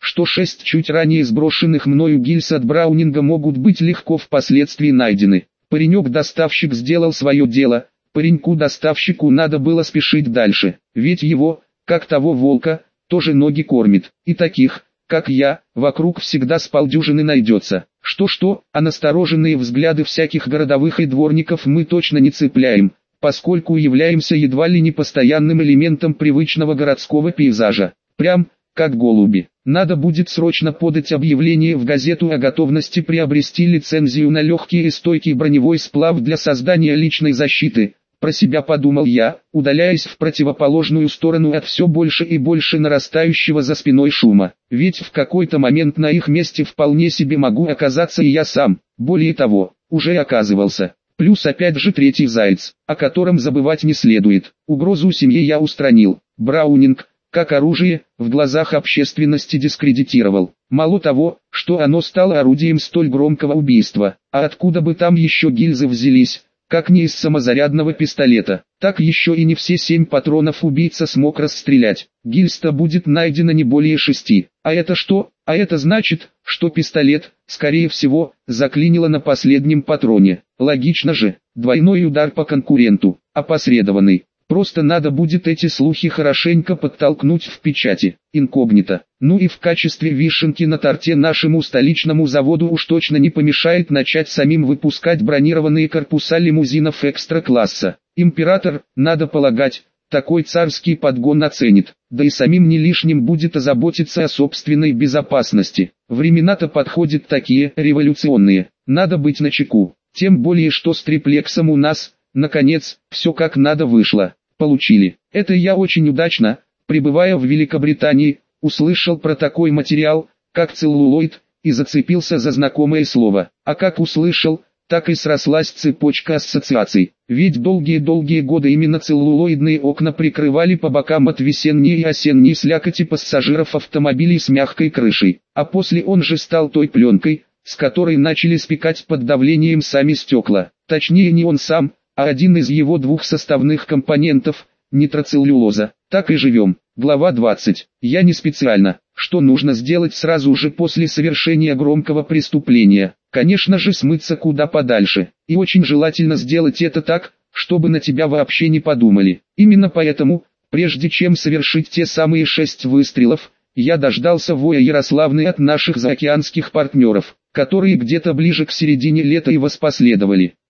что шесть чуть ранее сброшенных мною гильз от Браунинга могут быть легко впоследствии найдены. Паренек-доставщик сделал свое дело, пареньку-доставщику надо было спешить дальше, ведь его, как того волка, тоже ноги кормит, и таких, как я, вокруг всегда с полдюжины найдется. Что-что, а настороженные взгляды всяких городовых и дворников мы точно не цепляем, поскольку являемся едва ли не постоянным элементом привычного городского пейзажа. Прям, как голуби. Надо будет срочно подать объявление в газету о готовности приобрести лицензию на легкий и стойкий броневой сплав для создания личной защиты. Про себя подумал я, удаляясь в противоположную сторону от все больше и больше нарастающего за спиной шума. Ведь в какой-то момент на их месте вполне себе могу оказаться и я сам, более того, уже оказывался. Плюс опять же третий заяц, о котором забывать не следует. Угрозу семье я устранил. Браунинг, как оружие, в глазах общественности дискредитировал. Мало того, что оно стало орудием столь громкого убийства, а откуда бы там еще гильзы взялись, как не из самозарядного пистолета, так еще и не все семь патронов убийца смог расстрелять. Гильз-то будет найдено не более шести. А это что? А это значит, что пистолет, скорее всего, заклинило на последнем патроне. Логично же, двойной удар по конкуренту, опосредованный. Просто надо будет эти слухи хорошенько подтолкнуть в печати, инкогнито. Ну и в качестве вишенки на торте нашему столичному заводу уж точно не помешает начать самим выпускать бронированные корпуса лимузинов экстра-класса. Император, надо полагать, такой царский подгон оценит, да и самим не лишним будет озаботиться о собственной безопасности. Времена-то подходят такие, революционные, надо быть начеку. Тем более что с триплексом у нас, наконец, все как надо вышло. Получили. Это я очень удачно, пребывая в Великобритании, услышал про такой материал, как целлулоид, и зацепился за знакомое слово. А как услышал, так и срослась цепочка ассоциаций. Ведь долгие-долгие годы именно целлулоидные окна прикрывали по бокам от весенней и осенней слякоти пассажиров автомобилей с мягкой крышей. А после он же стал той пленкой, с которой начали спекать под давлением сами стекла. Точнее не он сам, а один из его двух составных компонентов, нитроцеллюлоза. Так и живем. Глава двадцать. Я не специально. Что нужно сделать сразу же после совершения громкого преступления? Конечно же смыться куда подальше. И очень желательно сделать это так, чтобы на тебя вообще не подумали. Именно поэтому, прежде чем совершить те самые шесть выстрелов, я дождался воя Ярославны от наших заокеанских партнеров, которые где-то ближе к середине лета и воспоследовали.